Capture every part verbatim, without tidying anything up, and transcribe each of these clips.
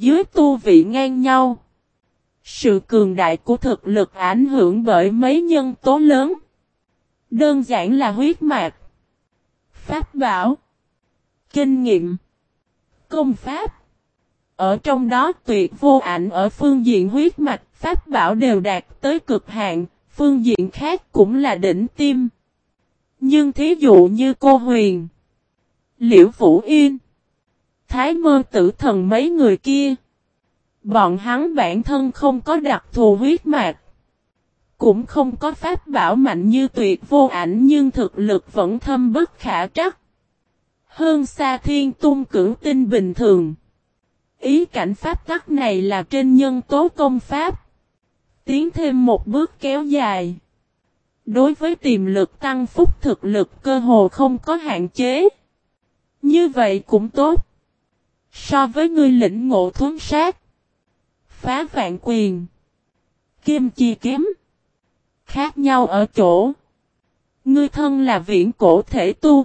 dưới tu vị ngang nhau. Sự cường đại của thực lực ảnh hưởng bởi mấy nhân tố lớn. Đơn giản là huyết mạch, pháp bảo, kinh nghiệm, công pháp. Ở trong đó Tuyệt Vô Ảnh ở phương diện huyết mạch, pháp bảo đều đạt tới cực hạn, phương diện khác cũng là đỉnh tim. Nhưng thí dụ như cô Huyền, Liễu Vũ Yên, Thái Mơ Tử Thần mấy người kia, bọn hắn bản thân không có đặc thù huyết mạch, cũng không có pháp bảo mạnh như Tuyệt Vô Ảnh, nhưng thực lực vẫn thâm bất khả trắc. Hơn xa Thiên Tung Cửu Tinh bình thường. Ý cảnh pháp tắc này là trên nhân tố công pháp. Tiến thêm một bước kéo dài. Đối với tiềm lực tăng phúc thực lực cơ hồ không có hạn chế. Như vậy cũng tốt. So với ngươi lĩnh ngộ thuấn sát, phá vạn quyền, kim chi kiếm. Khác nhau ở chỗ. Ngươi thân là viễn cổ thể tu.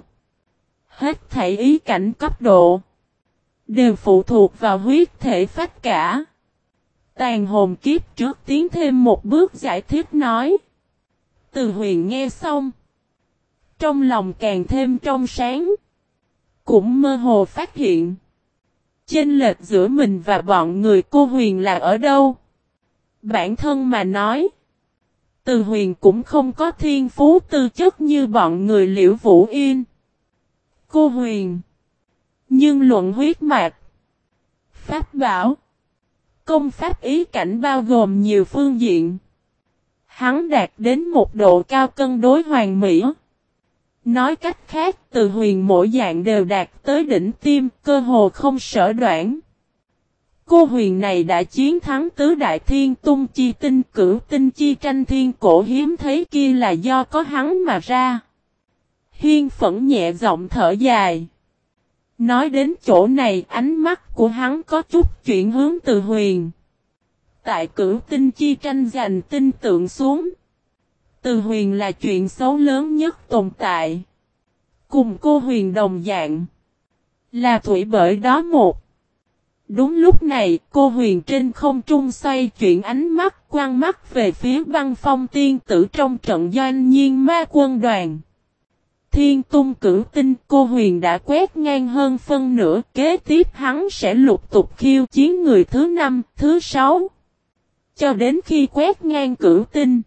Hết thảy ý cảnh cấp độ đều phụ thuộc vào huyết thể phách cả. Tàn hồn kiếp trước tiến thêm một bước giải thích nói. Từ Huyền nghe xong, trong lòng càng thêm trong sáng. Cũng mơ hồ phát hiện chênh lệch giữa mình và bọn người cô Huyền là ở đâu. Bản thân mà nói, Từ Huyền cũng không có thiên phú tư chất như bọn người Liễu Vũ Yên, cô Huyền. Nhưng luận huyết mạch, pháp bảo, công pháp ý cảnh bao gồm nhiều phương diện. Hắn đạt đến một độ cao cân đối hoàn mỹ. Nói cách khác, Từ Huyền mỗi dạng đều đạt tới đỉnh tim, cơ hồ không sở đoạn. Cô Huyền này đã chiến thắng tứ đại thiên tung chi tinh, cửu tinh chi tranh thiên cổ hiếm thấy kia là do có hắn mà ra. Hiên Phẫn nhẹ giọng thở dài. Nói đến chỗ này, ánh mắt của hắn có chút chuyển hướng Từ Huyền. Tại cửu tinh chi tranh giành tinh tượng xuống, Từ Huyền là chuyện xấu lớn nhất tồn tại. Cùng cô Huyền đồng dạng, là thủy bởi đó một. Đúng lúc này, cô Huyền trên không trung xoay chuyển ánh mắt, quăng mắt về phía Băng Phong tiên tử trong trận doanh nhiên ma quân đoàn. Thiên tung cửu tinh, cô Huyền đã quét ngang hơn phân nửa, kế tiếp hắn sẽ lục tục khiêu chiến người thứ năm, thứ sáu. Cho đến khi quét ngang cửu tinh,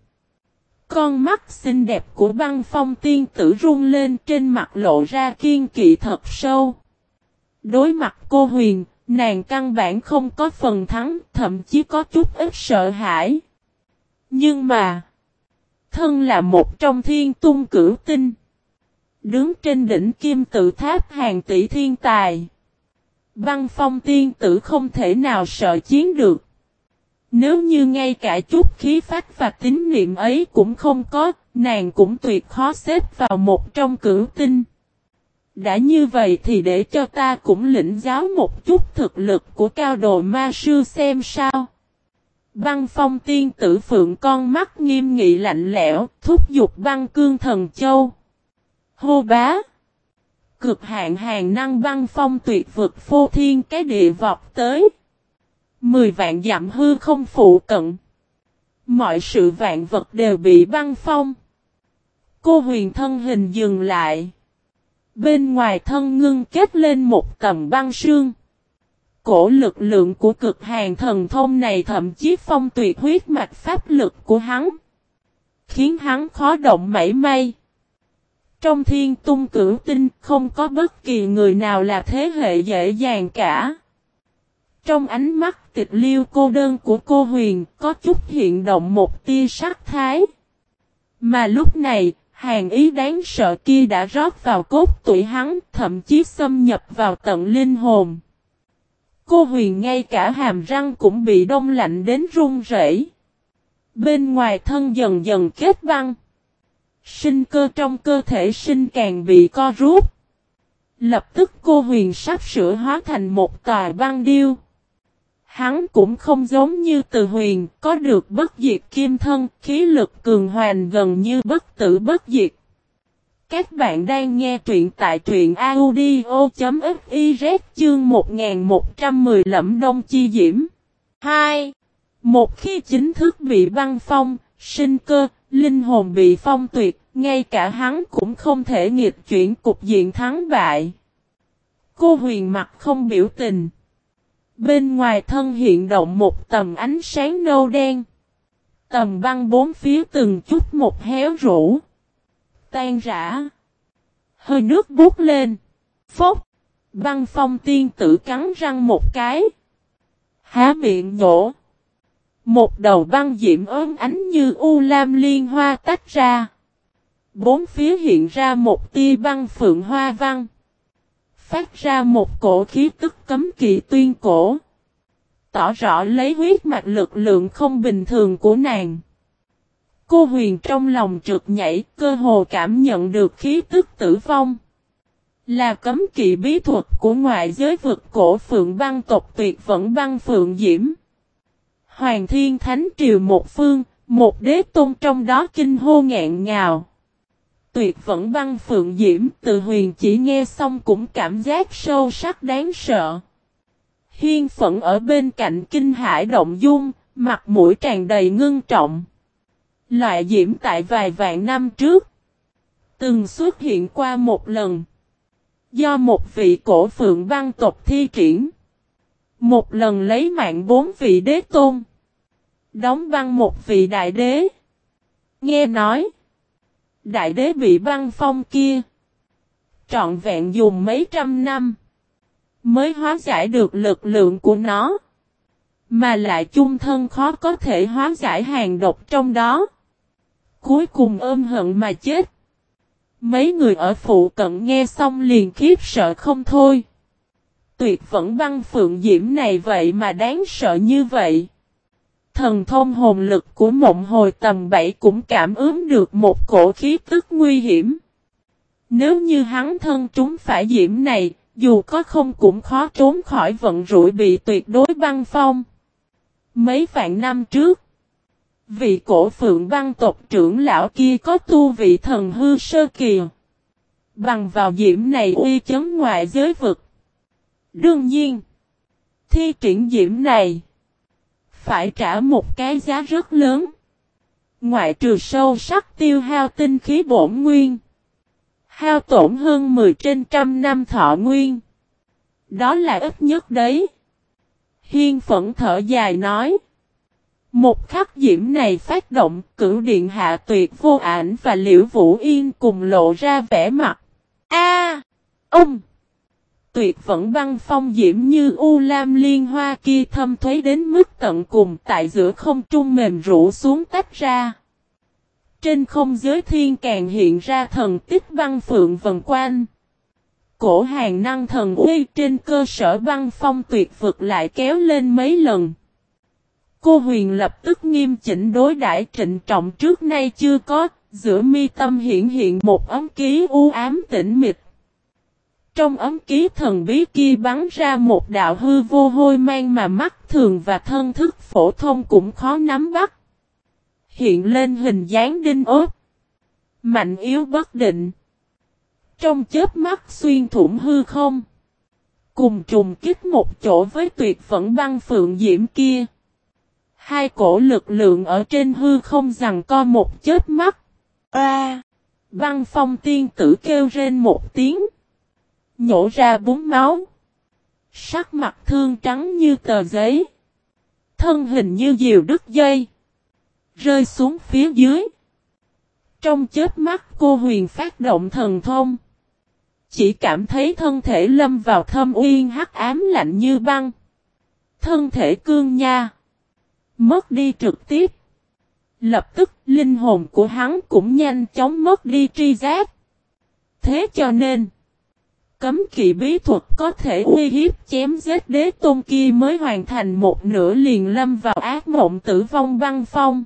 con mắt xinh đẹp của Băng Phong tiên tử rung lên, trên mặt lộ ra kiên kỵ thật sâu. Đối mặt cô Huyền, nàng căn bản không có phần thắng, thậm chí có chút ít sợ hãi. Nhưng mà, thân là một trong thiên tung cửu tinh, đứng trên đỉnh kim tự tháp hàng tỷ thiên tài, Băng Phong tiên tử không thể nào sợ chiến được. Nếu như ngay cả chút khí phách và tín niệm ấy cũng không có, nàng cũng tuyệt khó xếp vào một trong cửu tinh. Đã như vậy thì để cho ta cũng lĩnh giáo một chút thực lực của cao đồ ma sư xem sao. Băng Phong tiên tử phượng con mắt nghiêm nghị lạnh lẽo, thúc giục băng cương thần châu. Hô bá! Cực hạn hàng năng băng phong tuyệt vực phô thiên cái địa vọt tới. Mười vạn dặm hư không phụ cận. Mọi sự vạn vật đều bị băng phong. Cô Huyền thân hình dừng lại. Bên ngoài thân ngưng kết lên một tầm băng sương. Cổ lực lượng của cực hạn thần thông này thậm chí phong tuyệt huyết mạch pháp lực của hắn. Khiến hắn khó động mảy may. Trong thiên tung cửu tinh không có bất kỳ người nào là thế hệ dễ dàng cả. Trong ánh mắt tịch liêu cô đơn của cô Huyền có chút hiện động một tia sắc thái. Mà lúc này, hàn ý đáng sợ kia đã rót vào cốt tủy hắn, thậm chí xâm nhập vào tận linh hồn. Cô Huyền ngay cả hàm răng cũng bị đông lạnh đến run rẩy. Bên ngoài thân dần dần kết băng. Sinh cơ trong cơ thể sinh càng bị co rút. Lập tức cô Huyền sắp sửa hóa thành một tòa băng điêu. Hắn cũng không giống như Từ Huyền, có được bất diệt kim thân, khí lực cường hoành gần như bất tử bất diệt. Các bạn đang nghe truyện tại truyện audio.fiz chương một nghìn một trăm mười Lẫm Đông Chi Diễm. hai. Một khi chính thức bị băng phong, sinh cơ, linh hồn bị phong tuyệt, ngay cả hắn cũng không thể nghịch chuyển cục diện thắng bại. Cô Huyền mặt không biểu tình. Bên ngoài thân hiện động một tầm ánh sáng nâu đen. Tầm băng bốn phía từng chút một héo rũ. Tan rã. Hơi nước bút lên. Phốc. Băng phong tiên tử cắn răng một cái. Há miệng nhổ. Một đầu băng diễm ốm ánh như u lam liên hoa tách ra. Bốn phía hiện ra một tia băng phượng hoa văn. Phát ra một cổ khí tức cấm kỵ tuyên cổ. Tỏ rõ lấy huyết mạch lực lượng không bình thường của nàng. Cô Huyền trong lòng trượt nhảy, cơ hồ cảm nhận được khí tức tử vong. Là cấm kỵ bí thuật của ngoại giới vực cổ phượng băng tộc tuyệt vẫn băng phượng diễm. Hoàng Thiên Thánh Triều một phương, một đế tôn trong đó kinh hô nghẹn ngào. Tuyệt vẫn băng phượng diễm, từ Huyền chỉ nghe xong cũng cảm giác sâu sắc đáng sợ. Hiên Phẫn ở bên cạnh kinh hải động dung, mặt mũi tràn đầy ngưng trọng. Loại diễm tại vài vạn năm trước, từng xuất hiện qua một lần. Do một vị cổ phượng băng tộc thi triển. Một lần lấy mạng bốn vị đế tôn. Đóng băng một vị đại đế. Nghe nói, đại đế bị băng phong kia trọn vẹn dùng mấy trăm năm mới hóa giải được lực lượng của nó. Mà lại chung thân khó có thể hóa giải hàng độc trong đó. Cuối cùng ôm hận mà chết. Mấy người ở phụ cận nghe xong liền khiếp sợ không thôi. Tuyệt vẫn băng phượng diễm này vậy mà đáng sợ như vậy. Thần thông hồn lực của mộng hồi tầm bảy cũng cảm ứng được một cổ khí tức nguy hiểm. Nếu như hắn thân trúng phải diễm này, dù có không cũng khó trốn khỏi vận rủi bị tuyệt đối băng phong. Mấy vạn năm trước, vị cổ phượng băng tộc trưởng lão kia có tu vị thần hư sơ kỳ. Bằng vào diễm này uy chấn ngoại giới vực. Đương nhiên, thi triển diễm này phải trả một cái giá rất lớn. Ngoại trừ sâu sắc tiêu hao tinh khí bổn nguyên. Hao tổn hơn mười trên trăm năm thọ nguyên. Đó là ít nhất đấy. Hiên Phẫn thở dài nói. Một khắc diễm này phát động, Cửu Điện Hạ Tuyệt Vô Ảnh và Liễu Vũ Yên cùng lộ ra vẻ mặt. A, ông! Tuyệt vẫn băng phong diễm như u lam liên hoa kia thâm thuế đến mức tận cùng tại giữa không trung mềm rũ xuống tách ra. Trên không giới thiên càng hiện ra thần tích băng phượng vần quanh. Cổ hàng năng thần uy trên cơ sở băng phong tuyệt vực lại kéo lên mấy lần. Cô Huyền lập tức nghiêm chỉnh đối đãi trịnh trọng trước nay chưa có, giữa mi tâm hiện hiện một ấm ký u ám tĩnh mịch. Trong ấm ký thần bí kia bắn ra một đạo hư vô hôi mang mà mắt thường và thân thức phổ thông cũng khó nắm bắt. Hiện lên hình dáng đinh ốp. Mạnh yếu bất định. Trong chớp mắt xuyên thủng hư không. Cùng trùng kích một chỗ với tuyệt vẫn băng phượng diễm kia. Hai cổ lực lượng ở trên hư không giằng co một chớp mắt. A! Băng phong tiên tử kêu rên một tiếng. Nhổ ra búng máu. Sắc mặt thương trắng như tờ giấy. Thân hình như diều đứt dây. Rơi xuống phía dưới. Trong chớp mắt cô Huyền phát động thần thông. Chỉ cảm thấy thân thể lâm vào thâm uyên hắc ám lạnh như băng. Thân thể cương nha. Mất đi trực tiếp. Lập tức linh hồn của hắn cũng nhanh chóng mất đi tri giác. Thế cho nên, cấm kỵ bí thuật có thể uy hiếp chém giết đế tôn kia mới hoàn thành một nửa liền lâm vào ác mộng tử vong băng phong.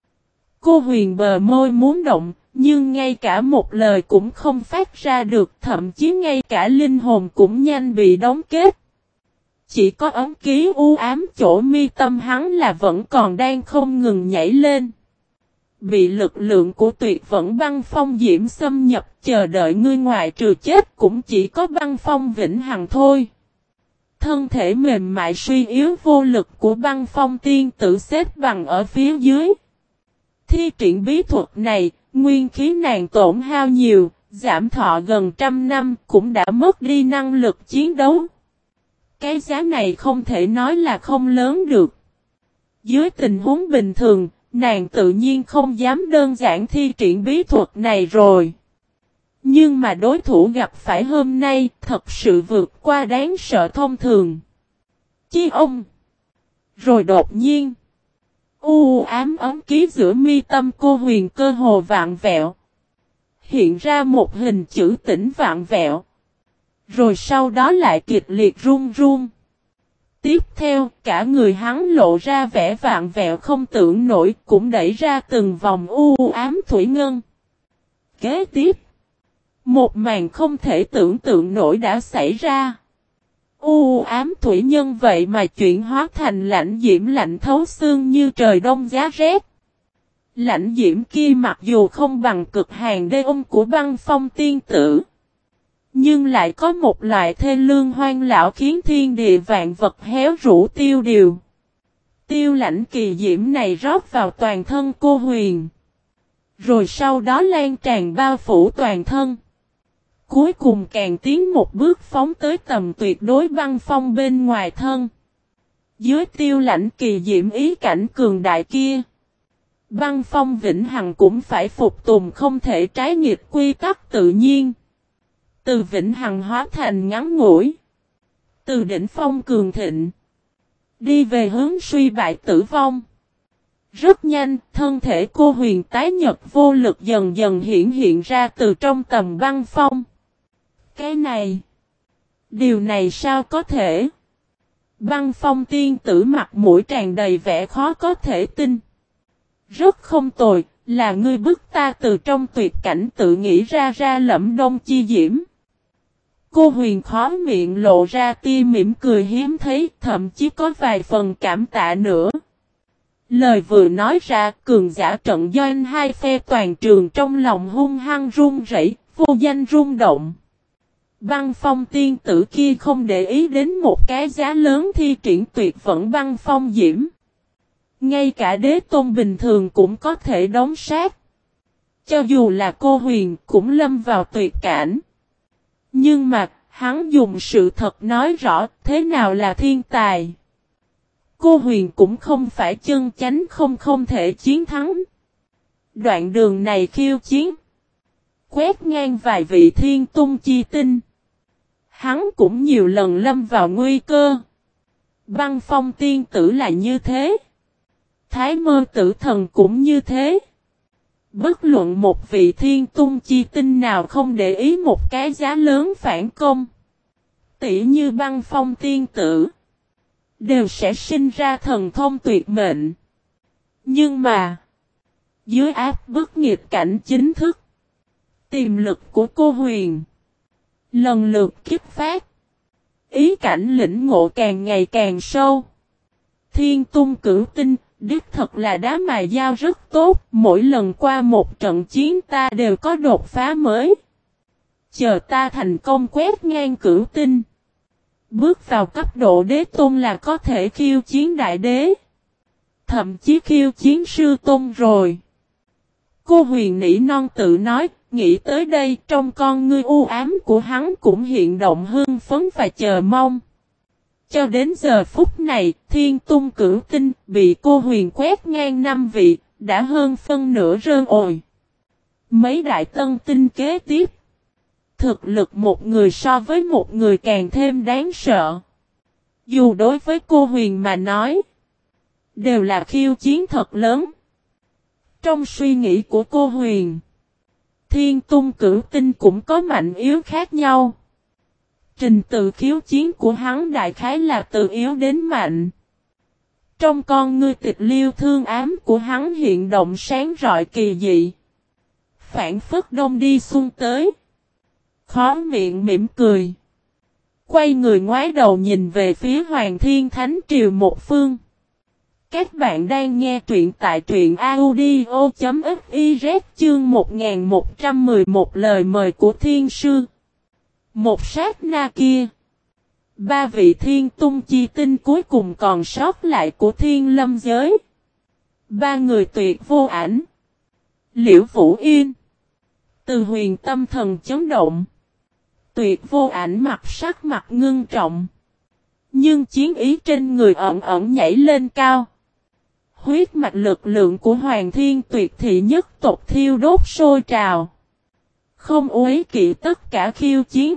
Cô Huyền bờ môi muốn động, nhưng ngay cả một lời cũng không phát ra được, thậm chí ngay cả linh hồn cũng nhanh bị đóng kết. Chỉ có ấm ký u ám chỗ mi tâm hắn là vẫn còn đang không ngừng nhảy lên. Bị lực lượng của tuyệt vẫn băng phong diễm xâm nhập, chờ đợi ngươi ngoại trừ chết cũng chỉ có băng phong vĩnh hằng thôi. Thân thể mềm mại suy yếu vô lực của băng phong tiên tử xếp bằng ở phía dưới. Thi triển bí thuật này, nguyên khí nàng tổn hao nhiều, giảm thọ gần trăm năm cũng đã mất đi năng lực chiến đấu. Cái giá này không thể nói là không lớn được. Dưới tình huống bình thường, nàng tự nhiên không dám đơn giản thi triển bí thuật này rồi. Nhưng mà đối thủ gặp phải hôm nay thật sự vượt qua đáng sợ thông thường. Chi ông. Rồi đột nhiên. U ám ấm ký giữa mi tâm cô Huyền cơ hồ vạn vẹo. Hiện ra một hình chữ tĩnh vạn vẹo. Rồi sau đó lại kịch liệt run run. Tiếp theo, cả người hắn lộ ra vẻ vạn vẹo không tưởng nổi, cũng đẩy ra từng vòng u ám thủy ngân. Kế tiếp, một màn không thể tưởng tượng nổi đã xảy ra. U ám thủy nhân vậy mà chuyển hóa thành lãnh diễm lạnh thấu xương như trời đông giá rét. Lãnh diễm kia mặc dù không bằng cực hàn đê ôm của băng phong tiên tử, nhưng lại có một loại thê lương hoang lão khiến thiên địa vạn vật héo rũ tiêu điều. Tiêu lãnh kỳ diễm này rót vào toàn thân cô Huyền. Rồi sau đó lan tràn bao phủ toàn thân. Cuối cùng càng tiến một bước phóng tới tầm tuyệt đối băng phong bên ngoài thân. Dưới tiêu lãnh kỳ diễm ý cảnh cường đại kia, băng phong vĩnh hằng cũng phải phục tùng không thể trái nghịch quy tắc tự nhiên. Từ vĩnh hằng hóa thành ngắn ngủi. Từ đỉnh phong cường thịnh. Đi về hướng suy bại tử vong. Rất nhanh, thân thể cô Huyền tái nhật vô lực dần dần hiện hiện ra từ trong tầm băng phong. Cái này. Điều này sao có thể? Băng phong tiên tử mặt mũi tràn đầy vẻ khó có thể tin. Rất không tồi, là ngươi bức ta từ trong tuyệt cảnh tự nghĩ ra ra lẫm đông chi diễm. Cô Huyền khó miệng lộ ra tia mỉm cười hiếm thấy, thậm chí có vài phần cảm tạ nữa. Lời vừa nói ra, cường giả trận doanh hai phe toàn trường trong lòng hung hăng run rẩy, vô danh rung động. Băng phong tiên tử kia không để ý đến một cái giá lớn thi triển tuyệt vẫn băng phong diễm. Ngay cả đế tôn bình thường cũng có thể đón sát. Cho dù là cô Huyền cũng lâm vào tuyệt cảnh. Nhưng mà, hắn dùng sự thật nói rõ thế nào là thiên tài. Cô Huyền cũng không phải chân chánh không không thể chiến thắng. Đoạn đường này khiêu chiến. Quét ngang vài vị thiên tung chi tinh. Hắn cũng nhiều lần lâm vào nguy cơ. Băng phong tiên tử là như thế. Thái mơ tử thần cũng như thế. Bất luận một vị thiên tung chi tinh nào không để ý một cái giá lớn phản công. Tỷ như băng phong tiên tử. Đều sẽ sinh ra thần thông tuyệt mệnh. Nhưng mà. Dưới áp bức nghịch cảnh chính thức. Tiềm lực của cô Huyền. Lần lượt kích phát. Ý cảnh lĩnh ngộ càng ngày càng sâu. Thiên tung cửu tinh. Đích thật là đá mài dao rất tốt, mỗi lần qua một trận chiến ta đều có đột phá mới. Chờ ta thành công quét ngang cửu tinh. Bước vào cấp độ đế tôn là có thể khiêu chiến đại đế. Thậm chí khiêu chiến sư tôn rồi. Cô Huyền nỉ non tự nói, nghĩ tới đây trong con ngươi u ám của hắn cũng hiện động hưng phấn và chờ mong. Cho đến giờ phút này, thiên tung cửu tinh bị cô Huyền quét ngang năm vị, đã hơn phân nửa rơn ồi. Mấy đại tân tinh kế tiếp. Thực lực một người so với một người càng thêm đáng sợ. Dù đối với cô Huyền mà nói, đều là khiêu chiến thật lớn. Trong suy nghĩ của cô Huyền, thiên tung cửu tinh cũng có mạnh yếu khác nhau. Trình tự khiêu chiến của hắn đại khái là từ yếu đến mạnh. Trong con ngươi tịch liêu thương ám của hắn hiện động sáng rọi kỳ dị. Phản phất đông đi xuân tới. Khó miệng mỉm cười. Quay người ngoái đầu nhìn về phía Hoàng Thiên Thánh Triều một phương. Các bạn đang nghe truyện tại truyện audio.fiz chương một nghìn một trăm mười một lời mời của thiên sư. Một sát na kia, ba vị thiên tung chi tinh cuối cùng còn sót lại của thiên lâm giới. Ba người tuyệt vô ảnh, Liễu Vũ Yên, Từ Huyền tâm thần chấn động. Tuyệt vô ảnh mặt sắc mặt ngưng trọng, nhưng chiến ý trên người ẩn ẩn nhảy lên cao. Huyết mạch lực lượng của Hoàng Thiên Tuyệt Thị nhất tộc thiêu đốt sôi trào, không uế kỵ tất cả khiêu chiến.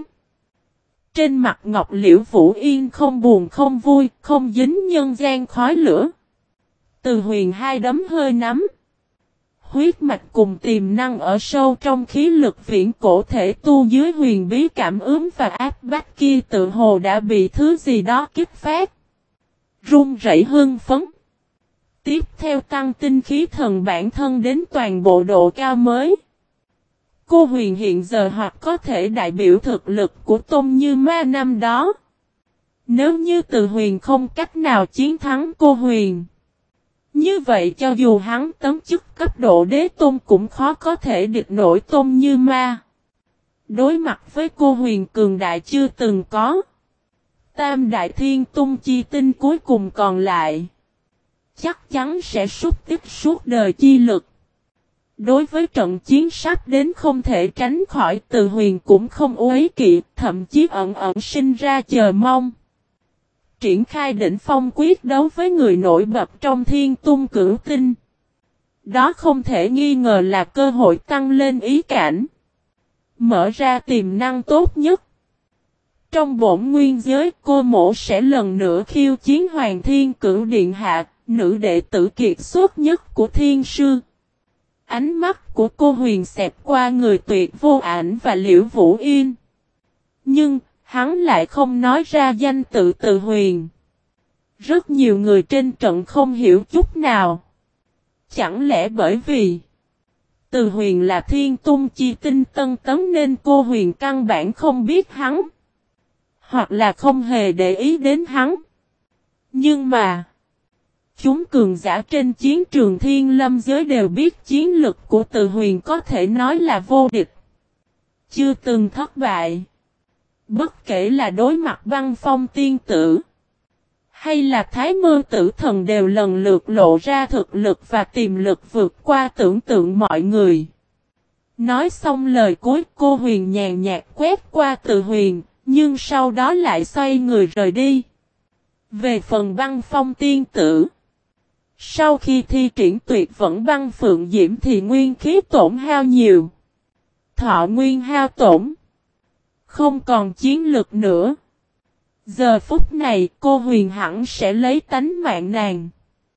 Trên mặt Ngọc Liễu Vũ Yên không buồn không vui, không dính nhân gian khói lửa. Từ Huyền hai đấm hơi nắm. Huyết mạch cùng tiềm năng ở sâu trong khí lực viễn cổ thể tu dưới huyền bí cảm ứng và áp bách kia tự hồ đã bị thứ gì đó kích phát. Run rẩy hưng phấn. Tiếp theo tăng tinh khí thần bản thân đến toàn bộ độ cao mới. Cô Huyền hiện giờ hoặc có thể đại biểu thực lực của Tôn Như Ma năm đó. Nếu như Từ Huyền không cách nào chiến thắng cô Huyền, như vậy cho dù hắn tấm chức cấp độ đế tôn cũng khó có thể địch nổi Tôn Như Ma. Đối mặt với cô Huyền cường đại chưa từng có, Tam Đại Thiên Tung chi tinh cuối cùng còn lại, chắc chắn sẽ sút tích suốt đời chi lực. Đối với trận chiến sắp đến không thể tránh khỏi, Từ Huyền cũng không uế kỵ, thậm chí ẩn ẩn sinh ra chờ mong. Triển khai đỉnh phong quyết đấu với người nổi bật trong Thiên Tung Cửu Tinh. Đó không thể nghi ngờ là cơ hội tăng lên ý cảnh, mở ra tiềm năng tốt nhất. Trong bổn nguyên giới, cô mộ sẽ lần nữa khiêu chiến Hoàng Thiên Cửu Điện Hạ, nữ đệ tử kiệt xuất nhất của thiên sư. Ánh mắt của cô Huyền xẹt qua người tuyệt vô ảnh và Liễu Vũ Yên. Nhưng, hắn lại không nói ra danh tự Từ Huyền. Rất nhiều người trên trận không hiểu chút nào. Chẳng lẽ bởi vì Từ Huyền là thiên tung chi tinh tân tấn nên cô Huyền căn bản không biết hắn, hoặc là không hề để ý đến hắn. Nhưng mà chúng cường giả trên chiến trường thiên lâm giới đều biết chiến lực của Từ Huyền có thể nói là vô địch, chưa từng thất bại. Bất kể là đối mặt Băng Phong tiên tử, hay là Thái Mơ tử thần đều lần lượt lộ ra thực lực và tiềm lực vượt qua tưởng tượng mọi người. Nói xong lời cuối, cô Huyền nhàn nhạt quét qua Từ Huyền, nhưng sau đó lại xoay người rời đi. Về phần Băng Phong tiên tử, sau khi thi triển tuyệt vẫn băng phượng diễm thì nguyên khí tổn hao nhiều, thọ nguyên hao tổn, không còn chiến lực nữa. Giờ phút này cô Huyền hẳn sẽ lấy tánh mạng nàng.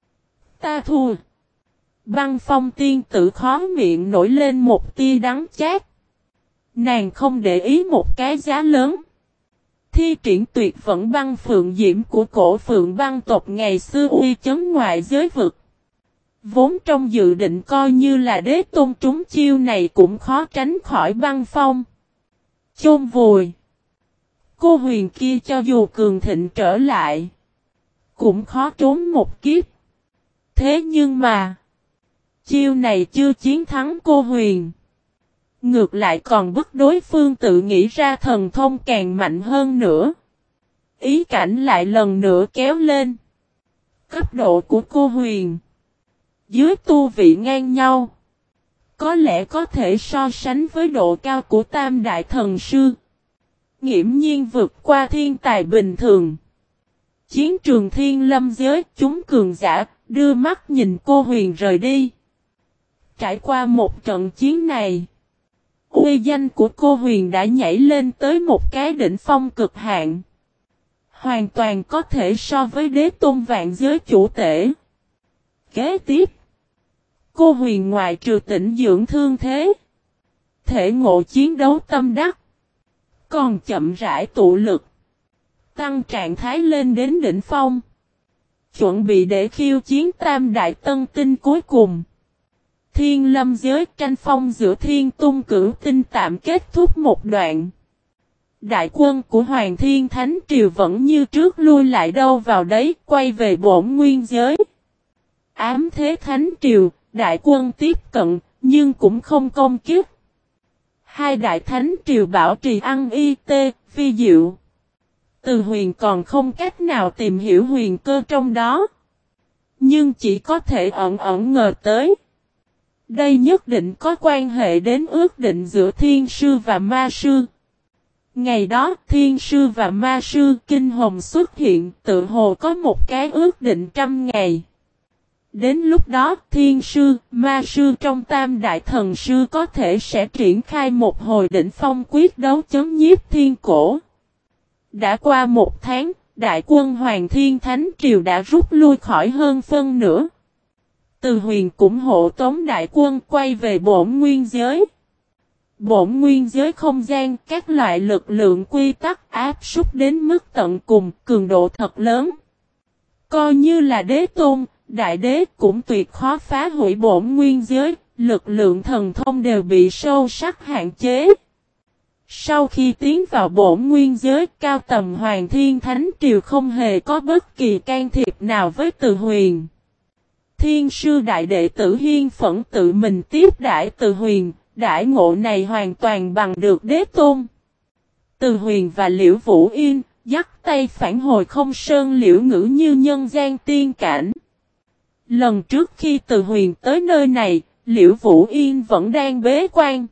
Ta thua. Băng Phong tiên tử khó miệng nổi lên một tia đắng chát. Nàng không để ý một cái giá lớn. Thi triển tuyệt vẫn băng phượng diễm của cổ phượng băng tộc ngày xưa uy chấn ngoại giới vực. Vốn trong dự định coi như là đế tôn trúng chiêu này cũng khó tránh khỏi băng phong chôn vùi. Cô Huyền kia cho dù cường thịnh trở lại, cũng khó trốn một kiếp. Thế nhưng mà, chiêu này chưa chiến thắng cô Huyền. Ngược lại còn bức đối phương tự nghĩ ra thần thông càng mạnh hơn nữa. Ý cảnh lại lần nữa kéo lên. Cấp độ của cô Huyền, dưới tu vị ngang nhau, có lẽ có thể so sánh với độ cao của Tam Đại Thần Sư. Nghiễm nhiên vượt qua thiên tài bình thường. Chiến trường thiên lâm giới, chúng cường giả, đưa mắt nhìn cô Huyền rời đi. Trải qua một trận chiến này, uy danh của cô Huyền đã nhảy lên tới một cái đỉnh phong cực hạn. Hoàn toàn có thể so với đế tôn vạn giới chủ tể. Kế tiếp, cô Huyền ngoại trừ tĩnh dưỡng thương thế, thể ngộ chiến đấu tâm đắc, còn chậm rãi tụ lực, tăng trạng thái lên đến đỉnh phong, chuẩn bị để khiêu chiến Tam Đại Tân Tinh cuối cùng. Thiên lâm giới tranh phong giữa Thiên Tung Cửu Tinh tạm kết thúc một đoạn. Đại quân của Hoàng Thiên Thánh Triều vẫn như trước lui lại đâu vào đấy, quay về bổn nguyên giới. Ám thế thánh triều, đại quân tiếp cận, nhưng cũng không công kiếp. Hai đại thánh triều bảo trì ăn y tê, vi diệu. Từ Huyền còn không cách nào tìm hiểu huyền cơ trong đó. Nhưng chỉ có thể ẩn ẩn ngờ tới. Đây nhất định có quan hệ đến ước định giữa thiên sư và ma sư. Ngày đó thiên sư và ma sư kinh hồng xuất hiện, tự hồ có một cái ước định trăm ngày. Đến lúc đó thiên sư, ma sư trong tam đại thần sư có thể sẽ triển khai một hồi đỉnh phong quyết đấu chấm nhiếp thiên cổ. Đã qua một tháng, đại quân Hoàng Thiên Thánh Triều đã rút lui khỏi hơn phân nửa. Từ Huyền cũng hộ tống đại quân quay về bổn nguyên giới. Bổn nguyên giới không gian, các loại lực lượng quy tắc áp súc đến mức tận cùng, cường độ thật lớn. Coi như là đế tôn, đại đế cũng tuyệt khó phá hủy bổn nguyên giới, lực lượng thần thông đều bị sâu sắc hạn chế. Sau khi tiến vào bổn nguyên giới, cao tầm Hoàng Thiên Thánh Triều không hề có bất kỳ can thiệp nào với Từ Huyền. Thiên sư đại đệ tử Hiên Phẫn tự mình tiếp đãi Từ Huyền, đãi ngộ này hoàn toàn bằng được đế tôn. Từ Huyền và Liễu Vũ Yên, dắt tay phản hồi không sơn liễu ngữ như nhân gian tiên cảnh. Lần trước khi Từ Huyền tới nơi này, Liễu Vũ Yên vẫn đang bế quan.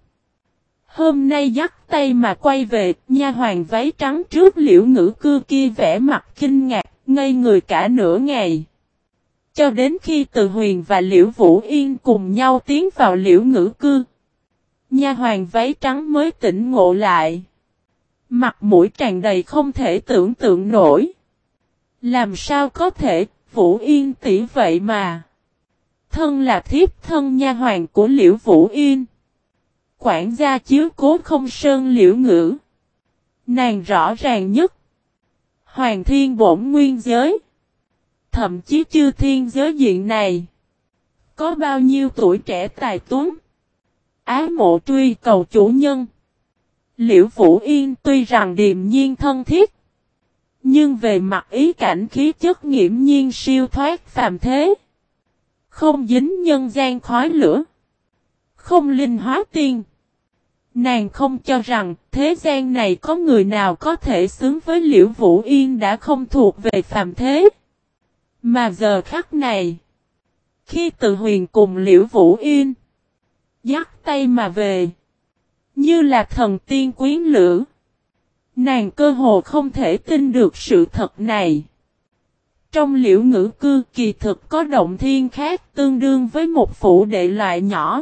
Hôm nay dắt tay mà quay về, nha hoàn váy trắng trước Liễu Ngữ Cư kia vẻ mặt kinh ngạc, ngây người cả nửa ngày. Cho đến khi Từ Huyền và Liễu Vũ Yên cùng nhau tiến vào Liễu Ngữ Cư, nha hoàn váy trắng mới tỉnh ngộ lại. Mặt mũi tràn đầy không thể tưởng tượng nổi. Làm sao có thể, Vũ Yên tỷ vậy mà. Thân là thiếp thân nha hoàn của Liễu Vũ Yên. Quản gia chiếu cố không sơn Liễu Ngữ. Nàng rõ ràng nhất. Hoàng thiên bổn nguyên giới. Thậm chí chư thiên giới diện này. Có bao nhiêu tuổi trẻ tài tuấn. Ái mộ truy cầu chủ nhân. Liễu Vũ Yên tuy rằng điềm nhiên thân thiết. Nhưng về mặt ý cảnh khí chất nghiễm nhiên siêu thoát phàm thế. Không dính nhân gian khói lửa. Không linh hóa tiên. Nàng không cho rằng thế gian này có người nào có thể xứng với Liễu Vũ Yên đã không thuộc về phàm thế. Mà giờ khắc này. Khi Từ Huyền cùng Liễu Vũ Yên. Dắt tay mà về. Như là thần tiên quyến lữ. Nàng cơ hồ không thể tin được sự thật này. Trong Liễu Ngữ Cư kỳ thực có động thiên khác tương đương với một phủ đệ loại nhỏ.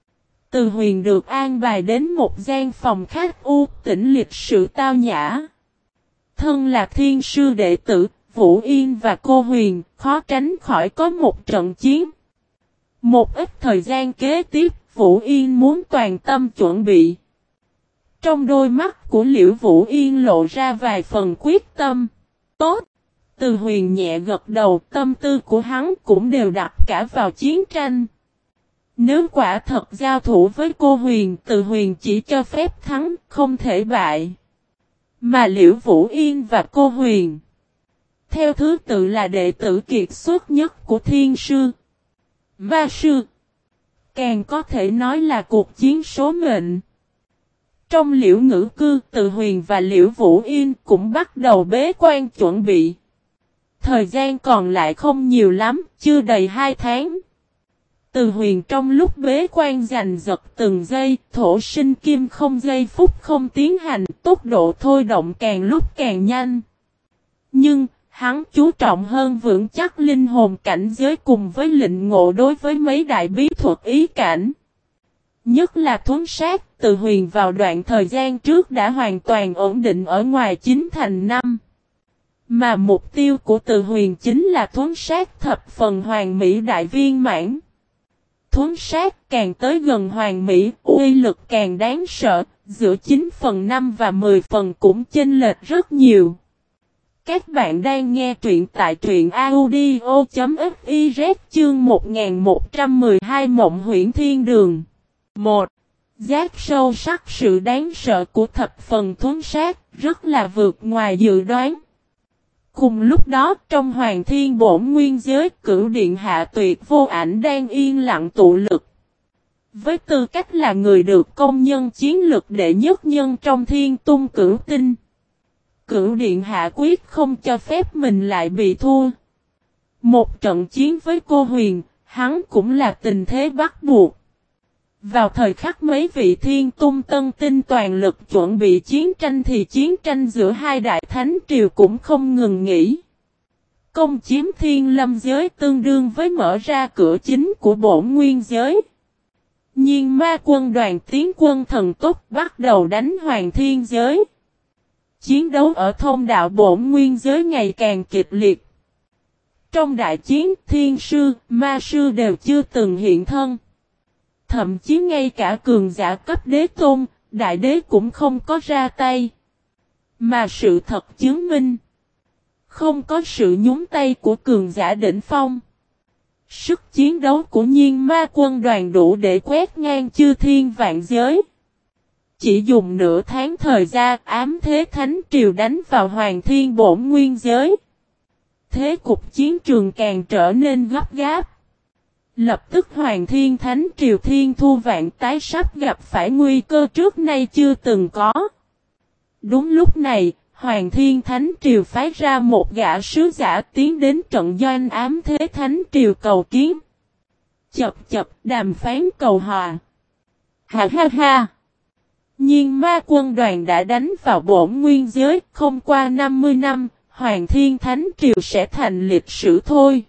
Từ Huyền được an bài đến một gian phòng khách u tĩnh lịch sự tao nhã. Thân là thiên sư đệ tử, Vũ Yên và cô Huyền khó tránh khỏi có một trận chiến. Một ít thời gian kế tiếp, Vũ Yên muốn toàn tâm chuẩn bị. Trong đôi mắt của Liễu Vũ Yên lộ ra vài phần quyết tâm. Tốt! Từ Huyền nhẹ gật đầu, tâm tư của hắn cũng đều đặt cả vào chiến tranh. Nếu quả thật giao thủ với cô Huyền, Từ Huyền chỉ cho phép thắng, không thể bại. Mà Liễu Vũ Yên và cô Huyền, theo thứ tự là đệ tử kiệt xuất nhất của thiên sư, ma sư. Càng có thể nói là cuộc chiến số mệnh. Trong Liễu Ngữ Cư, Từ Huyền và Liễu Vũ Yên cũng bắt đầu bế quan chuẩn bị. Thời gian còn lại không nhiều lắm, chưa đầy hai tháng. Từ Huyền trong lúc bế quan giành giật từng giây, thổ sinh kim không giây phút không tiến hành, tốc độ thôi động càng lúc càng nhanh. Nhưng, hắn chú trọng hơn vững chắc linh hồn cảnh giới cùng với lĩnh ngộ đối với mấy đại bí thuật ý cảnh. Nhất là thuấn sát, Từ Huyền vào đoạn thời gian trước đã hoàn toàn ổn định ở ngoài chín thành năm. Mà mục tiêu của Từ Huyền chính là thuấn sát thập phần hoàn mỹ đại viên mãn. Thuấn sát càng tới gần hoàn mỹ, uy lực càng đáng sợ, giữa chín phần năm và mười phần cũng chênh lệch rất nhiều. Các bạn đang nghe truyện tại truyện audio chấm fiz chương một nghìn một trăm mười hai Mộng Huyễn Thiên Đường. một. Giác sâu sắc sự đáng sợ của thập phần thuấn sát, rất là vượt ngoài dự đoán. Cùng lúc đó, trong Hoàng Thiên Bổn Nguyên giới, Cửu Điện Hạ Tuyệt Vô Ảnh đang yên lặng tụ lực. Với tư cách là người được công nhân chiến lực đệ nhất nhân trong Thiên Tung Cửu Tinh, Cửu Điện Hạ quyết không cho phép mình lại bị thua. Một trận chiến với cô Huyền, hắn cũng là tình thế bắt buộc. Vào thời khắc mấy vị Thiên Tung tân tinh toàn lực chuẩn bị chiến tranh thì chiến tranh giữa hai đại thánh triều cũng không ngừng nghỉ. Công chiếm Thiên Lâm giới tương đương với mở ra cửa chính của Bổn Nguyên giới. Nhưng ma quân đoàn tiến quân thần tốc bắt đầu đánh Hoàng Thiên giới. Chiến đấu ở thông đạo Bổn Nguyên giới ngày càng kịch liệt. Trong đại chiến, thiên sư, ma sư đều chưa từng hiện thân. Thậm chí ngay cả cường giả cấp đế tôn, đại đế cũng không có ra tay. Mà sự thật chứng minh, không có sự nhúng tay của cường giả đỉnh phong. Sức chiến đấu của nhiên ma quân đoàn đủ để quét ngang chư thiên vạn giới. Chỉ dùng nửa tháng thời gian, ám thế thánh triều đánh vào Hoàng Thiên Bổn Nguyên giới. Thế cục chiến trường càng trở nên gấp gáp. Lập tức Hoàng Thiên Thánh Triều Thiên Thu Vạn tái sắp gặp phải nguy cơ trước nay chưa từng có. Đúng lúc này, Hoàng Thiên Thánh Triều phái ra một gã sứ giả tiến đến trận doanh ám thế Thánh Triều cầu kiến. Chập chập đàm phán cầu hòa. Ha ha ha! Nhưng ma quân đoàn đã đánh vào Bổn Nguyên giới, không qua năm mươi năm, Hoàng Thiên Thánh Triều sẽ thành lịch sử thôi.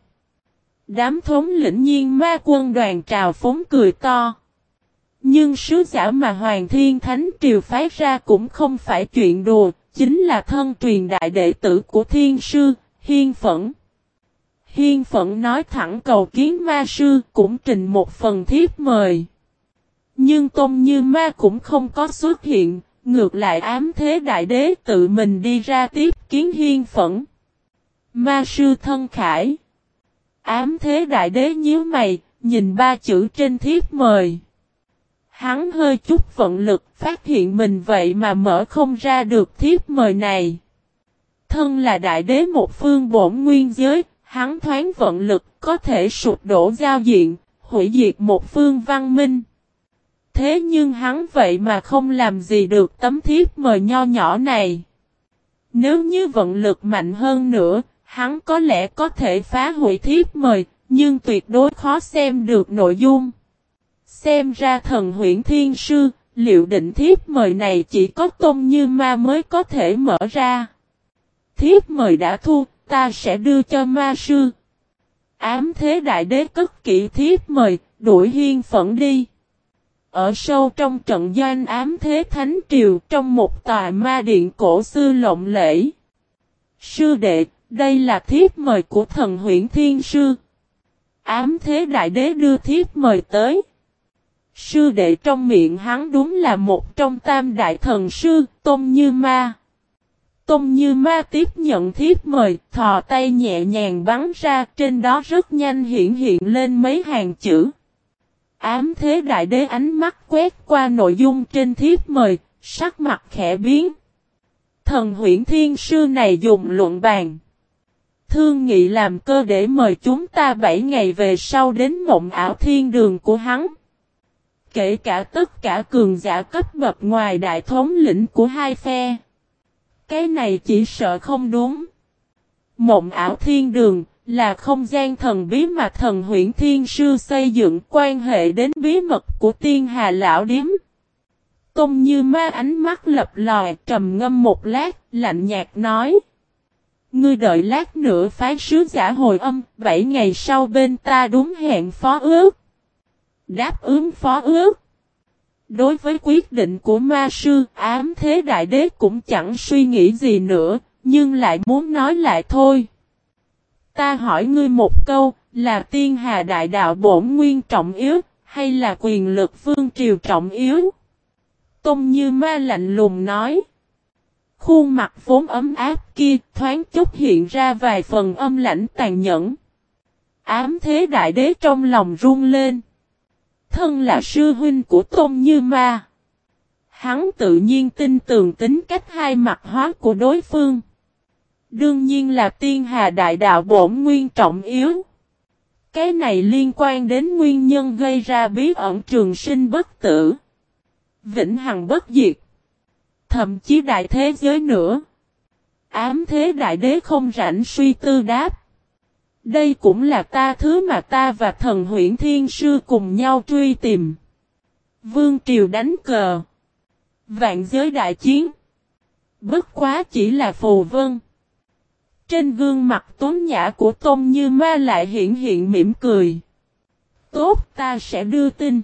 Đám thống lĩnh nhiên ma quân đoàn trào phúng cười to. Nhưng sứ giả mà Hoàng Thiên Thánh Triều phái ra cũng không phải chuyện đùa, chính là thân truyền đại đệ tử của Thiên Sư, Hiên Phẫn. Hiên Phẫn nói thẳng cầu kiến ma sư cũng trình một phần thiếp mời. Nhưng Tôn Như Ma cũng không có xuất hiện, ngược lại ám thế đại đế tự mình đi ra tiếp kiến Hiên Phẫn. Ma sư thân khải. Ám thế đại đế nhíu mày, nhìn ba chữ trên thiếp mời. Hắn hơi chút vận lực phát hiện mình vậy mà mở không ra được thiếp mời này. Thân là đại đế một phương bổn nguyên giới, hắn thoáng vận lực có thể sụp đổ giao diện, hủy diệt một phương văn minh. Thế nhưng hắn vậy mà không làm gì được tấm thiếp mời nho nhỏ này. Nếu như vận lực mạnh hơn nữa, hắn có lẽ có thể phá hủy thiếp mời, nhưng tuyệt đối khó xem được nội dung. Xem ra thần huyễn thiên sư, liệu định thiếp mời này chỉ có Tôn Như Ma mới có thể mở ra. Thiếp mời đã thu, ta sẽ đưa cho ma sư. Ám thế đại đế cất kỹ thiếp mời, đuổi Hiên Phẫn đi. Ở sâu trong trận doanh ám thế thánh triều, trong một tòa ma điện cổ xưa lộng lẫy. Sư đệ, đây là thiếp mời của thần huyễn thiên sư. Ám thế đại đế đưa thiếp mời tới. Sư đệ trong miệng hắn đúng là một trong tam đại thần sư, Tôn Như Ma. Tôn Như Ma tiếp nhận thiếp mời, thò tay nhẹ nhàng bắn ra, trên đó rất nhanh hiện hiện lên mấy hàng chữ. Ám thế đại đế ánh mắt quét qua nội dung trên thiếp mời, sắc mặt khẽ biến. Thần huyễn thiên sư này dùng luận bàn thương nghị làm cơ để mời chúng ta bảy ngày về sau đến mộng ảo thiên đường của hắn. Kể cả tất cả cường giả cấp bậc ngoài đại thống lĩnh của hai phe. Cái này chỉ sợ không đúng. Mộng ảo thiên đường là không gian thần bí mà thần huyễn thiên sư xây dựng quan hệ đến bí mật của tiên hà lão điếm. Tôn Như Ma ánh mắt lập lòi trầm ngâm một lát, lạnh nhạt nói. Ngươi đợi lát nữa phái sứ giả hồi âm, bảy ngày sau bên ta đúng hẹn phó ước. Đáp ứng phó ước. Đối với quyết định của ma sư, ám thế đại đế cũng chẳng suy nghĩ gì nữa, nhưng lại muốn nói lại thôi. Ta hỏi ngươi một câu, là tiên hà đại đạo bổn nguyên trọng yếu, hay là quyền lực vương triều trọng yếu? Tôn Như Ma lạnh lùng nói. Khuôn mặt vốn ấm áp kia thoáng chút hiện ra vài phần âm lãnh tàn nhẫn. Ám thế đại đế trong lòng run lên. Thân là sư huynh của Tôn Như Ma. Hắn tự nhiên tin tưởng tính cách hai mặt hóa của đối phương. Đương nhiên là tiên hà đại đạo bổn nguyên trọng yếu. Cái này liên quan đến nguyên nhân gây ra bí ẩn trường sinh bất tử, vĩnh hằng bất diệt, thậm chí đại thế giới nữa. Ám thế đại đế không rảnh suy tư đáp. Đây cũng là ta thứ mà ta và thần Huyễn Thiên Sư cùng nhau truy tìm. Vương triều đánh cờ, vạn giới đại chiến, bất quá chỉ là phù vân. Trên gương mặt tuấn nhã của Tôn Như Ma lại hiện hiện mỉm cười. Tốt, ta sẽ đưa tin.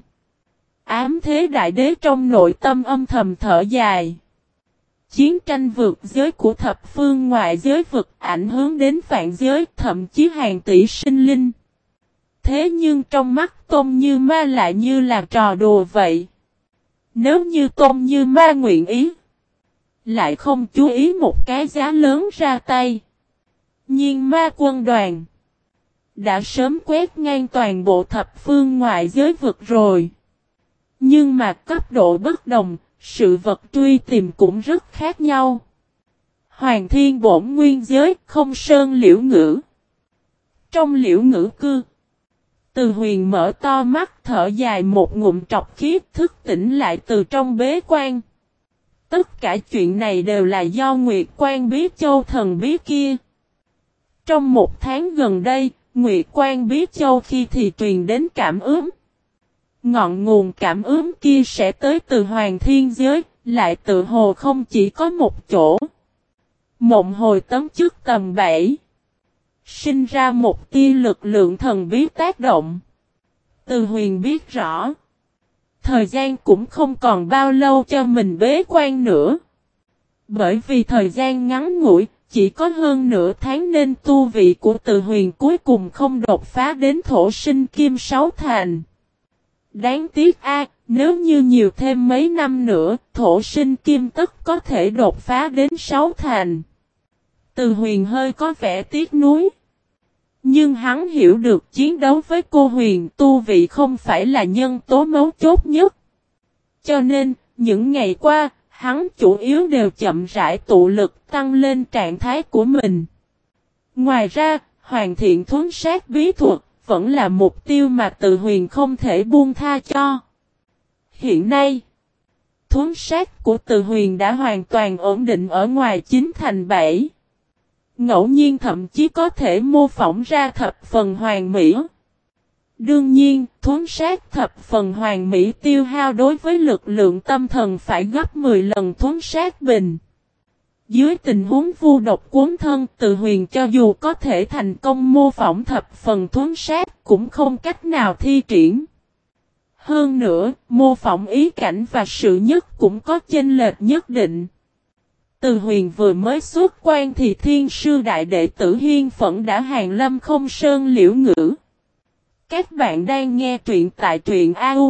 Ám thế đại đế trong nội tâm âm thầm thở dài. Chiến tranh vượt giới của thập phương ngoại giới vực ảnh hưởng đến vạn giới, thậm chí hàng tỷ sinh linh. Thế nhưng trong mắt Tôn Như Ma lại như là trò đùa vậy. Nếu như Tôn Như Ma nguyện ý, lại không chú ý một cái giá lớn ra tay, nhiên ma quân đoàn đã sớm quét ngang toàn bộ thập phương ngoại giới vực rồi. Nhưng mà cấp độ bất đồng, sự vật truy tìm cũng rất khác nhau. Hoàng thiên bổn nguyên giới, không sơn liễu ngữ. Trong liễu ngữ cư, Từ Huyền mở to mắt thở dài một ngụm trọc khí, thức tỉnh lại từ trong bế quan. Tất cả chuyện này đều là do Nguyệt Quan Bí Châu thần bí kia. Trong một tháng gần đây, Nguyệt Quan Bí Châu khi thì truyền đến cảm ứng. Ngọn nguồn cảm ứng kia sẽ tới từ Hoàng Thiên Giới, lại tự hồ không chỉ có một chỗ. Mộng hồi tấm trước tầm bảy. Sinh ra một tia lực lượng thần bí tác động. Từ Huyền biết rõ. Thời gian cũng không còn bao lâu cho mình bế quan nữa. Bởi vì thời gian ngắn ngủi, chỉ có hơn nửa tháng nên tu vị của Từ Huyền cuối cùng không đột phá đến thổ sinh kim sáu thành. Đáng tiếc a, nếu như nhiều thêm mấy năm nữa, thổ sinh kim tất có thể đột phá đến sáu thành. Từ Huyền hơi có vẻ tiếc nuối. Nhưng hắn hiểu được chiến đấu với cô Huyền tu vị không phải là nhân tố mấu chốt nhất. Cho nên, những ngày qua, hắn chủ yếu đều chậm rãi tụ lực tăng lên trạng thái của mình. Ngoài ra, hoàn thiện thuấn sát bí thuật vẫn là mục tiêu mà Từ Huyền không thể buông tha cho. Hiện nay, thuấn sát của Từ Huyền đã hoàn toàn ổn định ở ngoài chín thành bảy. Ngẫu nhiên thậm chí có thể mô phỏng ra thập phần hoàn mỹ. Đương nhiên, thuấn sát thập phần hoàn mỹ tiêu hao đối với lực lượng tâm thần phải gấp mười lần thuấn sát bình. Dưới tình huống vu độc cuốn thân, Từ Huyền cho dù có thể thành công mô phỏng thập phần thuấn sát cũng không cách nào thi triển. Hơn nữa, mô phỏng ý cảnh và sự nhất cũng có chênh lệch nhất định. Từ Huyền vừa mới xuất quan thì Thiên Sư Đại Đệ tử Hiên Phẫn đã hàng lâm không sơn liễu ngữ. Các bạn đang nghe truyện tại truyện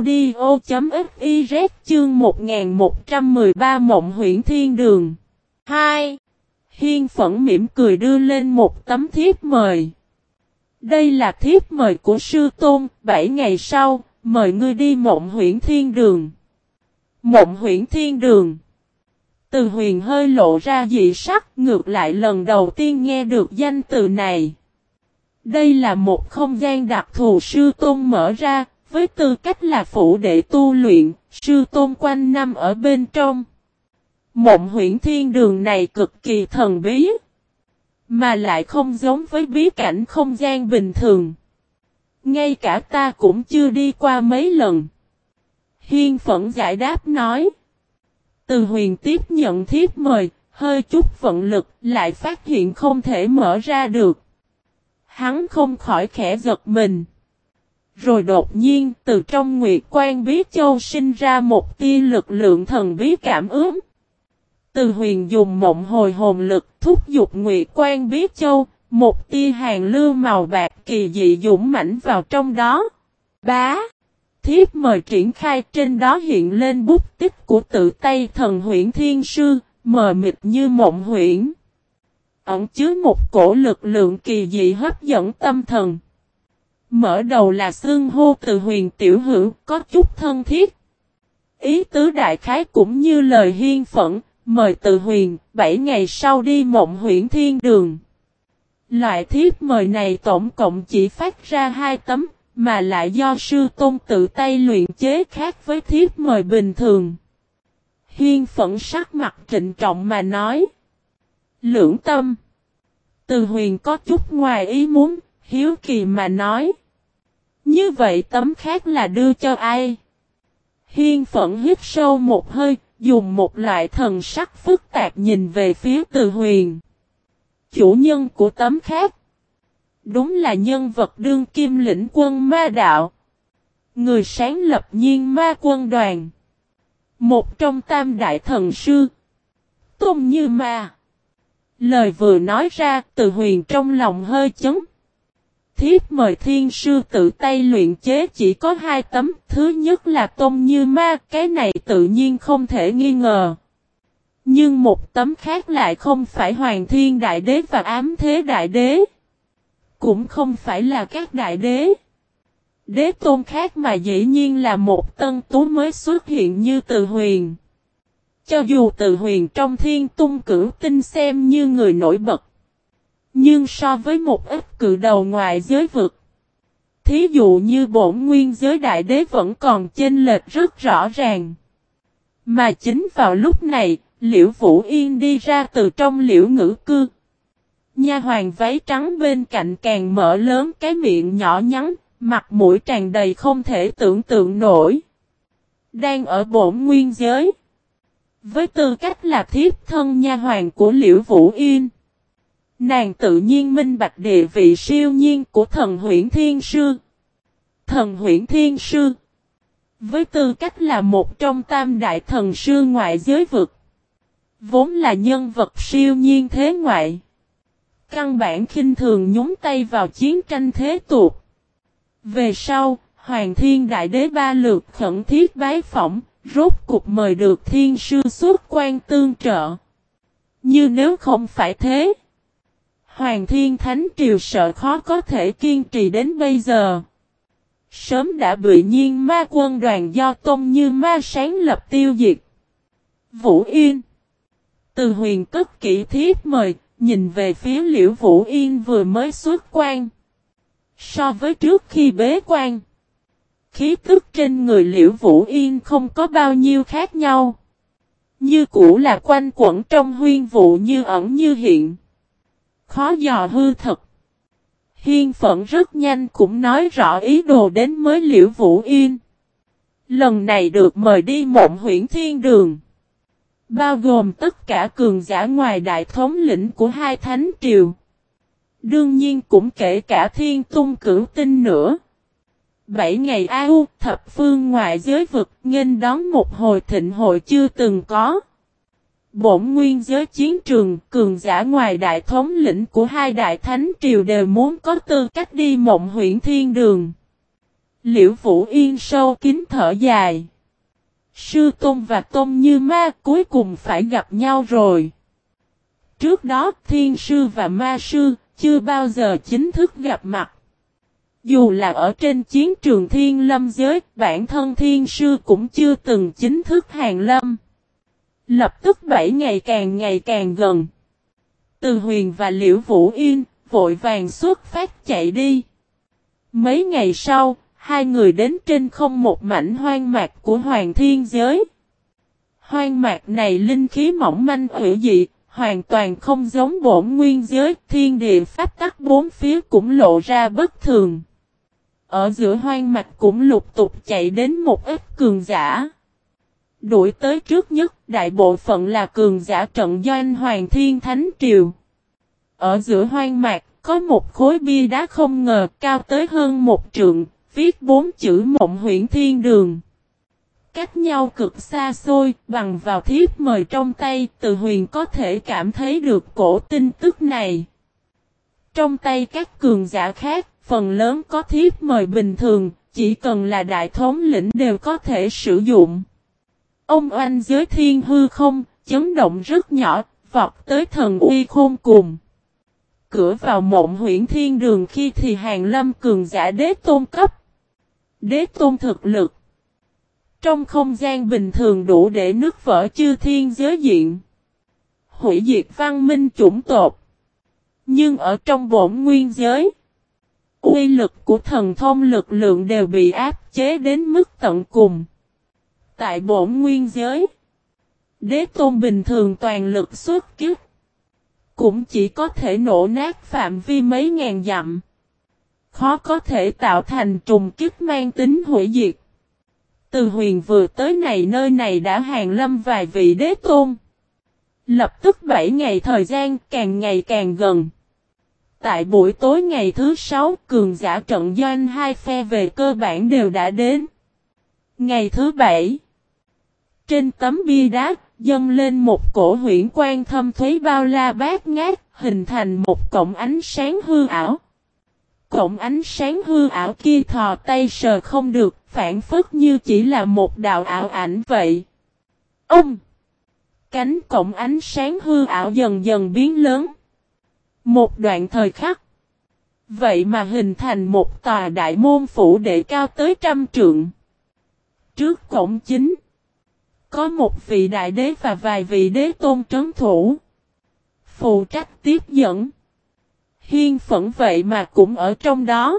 audio.fiz chương một nghìn một trăm mười ba Mộng Huyễn Thiên Đường. hai. Hiên Phẫn mỉm cười đưa lên một tấm thiếp mời. Đây là thiếp mời của sư tôn, bảy ngày sau, mời ngươi đi Mộng Huyễn Thiên Đường. Mộng Huyễn Thiên Đường. Từ Huyền hơi lộ ra dị sắc, ngược lại lần đầu tiên nghe được danh từ này. Đây là một không gian đặc thù sư tôn mở ra, với tư cách là phủ để tu luyện, sư tôn quanh năm ở bên trong. Mộng Huyễn Thiên Đường này cực kỳ thần bí, mà lại không giống với bí cảnh không gian bình thường. Ngay cả ta cũng chưa đi qua mấy lần. Hiên Phẫn giải đáp nói. Từ Huyền tiếp nhận thiếp mời, hơi chút vận lực, lại phát hiện không thể mở ra được. Hắn không khỏi khẽ giật mình. Rồi đột nhiên, từ trong Nguyệt Quan Bí Châu sinh ra một tia lực lượng thần bí cảm ứng. Từ Huyền dùng mộng hồi hồn lực thúc giục Nguyệt Quan Bí Châu, một tia hàn lưu màu bạc kỳ dị dũng mãnh vào trong đó. Bá! Thiếp mời triển khai, trên đó hiện lên bút tích của tự tay thần Huyễn Thiên Sư, mờ mịt như mộng huyễn. Ẩn chứa một cổ lực lượng kỳ dị hấp dẫn tâm thần. Mở đầu là xưng hô Từ Huyền tiểu hữu, có chút thân thiết. Ý tứ đại khái cũng như lời Hiên Phẫn, Mời Từ Huyền, bảy ngày sau đi Mộng Huyễn Thiên Đường. Loại thiếp mời này tổng cộng chỉ phát ra hai tấm, mà lại do sư tôn tự tay luyện chế khác với thiếp mời bình thường. Hiên Phẫn sắc mặt trịnh trọng mà nói. Lưỡng tâm. Từ Huyền có chút ngoài ý muốn, hiếu kỳ mà nói. Như vậy tấm khác là đưa cho ai? Hiên Phẫn hít sâu một hơi, dùng một loại thần sắc phức tạp nhìn về phía Từ Huyền. Chủ nhân của tấm khác. Đúng là nhân vật đương kim lĩnh quân ma đạo. Người sáng lập Nhiên Ma Quân Đoàn. Một trong tam đại thần sư. Tôn Như Ma. Lời vừa nói ra, Từ Huyền trong lòng hơi chấn. Thiếp mời thiên sư tự tay luyện chế chỉ có hai tấm. Thứ nhất là Tôn Như Ma, cái này tự nhiên không thể nghi ngờ. Nhưng một tấm khác lại không phải Hoàng Thiên Đại Đế và Ám Thế Đại Đế. Cũng không phải là các đại đế. Đế tôn khác mà dĩ nhiên là một tân tú mới xuất hiện như Từ Huyền. Cho dù Từ Huyền trong Thiên Tung Cửu Tinh xem như người nổi bật. Nhưng so với một ít cự đầu ngoài giới vực. Thí dụ như bổn nguyên giới đại đế vẫn còn chênh lệch rất rõ ràng. Mà chính vào lúc này, Liễu Vũ Yên đi ra từ trong liễu ngữ cư. Nha hoàn váy trắng bên cạnh càng mở lớn cái miệng nhỏ nhắn, mặt mũi tràn đầy không thể tưởng tượng nổi. Đang ở bổn nguyên giới. Với tư cách là thiếp thân nha hoàn của Liễu Vũ Yên. Nàng tự nhiên minh bạch địa vị siêu nhiên của thần Huyễn Thiên Sư. Thần Huyễn Thiên Sư. Với tư cách là một trong tam đại thần sư ngoại giới vực. Vốn là nhân vật siêu nhiên thế ngoại. Căn bản khinh thường nhúng tay vào chiến tranh thế tục. Về sau, Hoàng Thiên Đại Đế ba lượt khẩn thiết bái phỏng, rốt cục mời được thiên sư xuất quan tương trợ. Như nếu không phải thế, Hoàng Thiên Thánh Triều sợ khó có thể kiên trì đến bây giờ. Sớm đã bị Nhiên Ma Quân Đoàn do Tôn Như Ma sáng lập tiêu diệt. Vũ Yên. Từ Huyền cất kỹ thiếp mời, nhìn về phía Liễu Vũ Yên vừa mới xuất quan. So với trước khi bế quan, khí tức trên người Liễu Vũ Yên không có bao nhiêu khác nhau. Như cũ là quanh quẩn trong huyên vụ như ẩn như hiện. Khó dò hư thật. Hiên Phẫn rất nhanh cũng nói rõ ý đồ đến mới Liễu Vũ Yên. Lần này được mời đi Mộng Huyễn Thiên Đường. Bao gồm tất cả cường giả ngoài đại thống lĩnh của hai thánh triều. Đương nhiên cũng kể cả Thiên Tung Cửu Tinh nữa. Bảy ngày a u thập phương ngoại giới vực nghênh đón một hồi thịnh hội chưa từng có. Bổn nguyên giới chiến trường cường giả ngoài đại thống lĩnh của hai đại thánh triều đều muốn có tư cách đi Mộng Huyễn Thiên Đường. Liễu Vũ Yên sâu kín thở dài. Sư Tôn và Tôn Như Ma cuối cùng phải gặp nhau rồi. Trước đó Thiên Sư và Ma Sư chưa bao giờ chính thức gặp mặt. Dù là ở trên chiến trường Thiên Lâm giới, bản thân Thiên Sư cũng chưa từng chính thức hàng lâm. Lập tức bảy ngày càng ngày càng gần. Từ Huyền và Liễu Vũ Yên vội vàng xuất phát chạy đi. Mấy ngày sau, hai người đến trên không một mảnh hoang mạc của Hoàng Thiên giới. Hoang mạc này linh khí mỏng manh hữu dị, hoàn toàn không giống bổn nguyên giới, thiên địa pháp tắc bốn phía cũng lộ ra bất thường. Ở giữa hoang mạc cũng lục tục chạy đến một ít cường giả. Đuổi tới trước nhất, đại bộ phận là cường giả trận doanh Hoàng Thiên Thánh Triều. Ở giữa hoang mạc, có một khối bia đá không ngờ cao tới hơn một trượng, viết bốn chữ Mộng Huyễn Thiên Đường. Cách nhau cực xa xôi, bằng vào thiếp mời trong tay, Từ Huyền có thể cảm thấy được cổ tin tức này. Trong tay các cường giả khác, phần lớn có thiếp mời bình thường, chỉ cần là đại thống lĩnh đều có thể sử dụng. Ông oanh giới thiên hư không, chấn động rất nhỏ, vọt tới thần uy khôn cùng. Cửa vào Mộng Huyễn Thiên Đường khi thì hàng lâm cường giả đế tôn cấp. Đế tôn thực lực. Trong không gian bình thường đủ để nứt vỡ chư thiên giới diện. hủy diệt văn minh chủng tộc. Nhưng ở trong bổn nguyên giới, uy lực của thần thông lực lượng đều bị áp chế đến mức tận cùng. Tại bổn nguyên giới, đế tôn bình thường toàn lực xuất kích, cũng chỉ có thể nổ nát phạm vi mấy ngàn dặm. Khó có thể tạo thành trùng kích mang tính hủy diệt. Từ Huyền vừa tới này nơi này đã hàng lâm vài vị đế tôn. Lập tức bảy ngày thời gian càng ngày càng gần. Tại buổi tối ngày thứ sáu, cường giả trận doanh hai phe về cơ bản đều đã đến. Ngày thứ bảy, trên tấm bia đá, dâng lên một cổ huyễn quang thâm thúy bao la bát ngát, hình thành một cổng ánh sáng hư ảo. Cổng ánh sáng hư ảo kia thò tay sờ không được, phản phất như chỉ là một đạo ảo ảnh vậy. Ông! Cánh cổng ánh sáng hư ảo dần dần biến lớn. Một đoạn thời khắc. Vậy mà hình thành một tòa đại môn phủ đệ cao tới trăm trượng. Trước cổng chính, có một vị đại đế và vài vị đế tôn trấn thủ. Phụ trách tiếp dẫn. Hiên phẫn vậy mà cũng ở trong đó.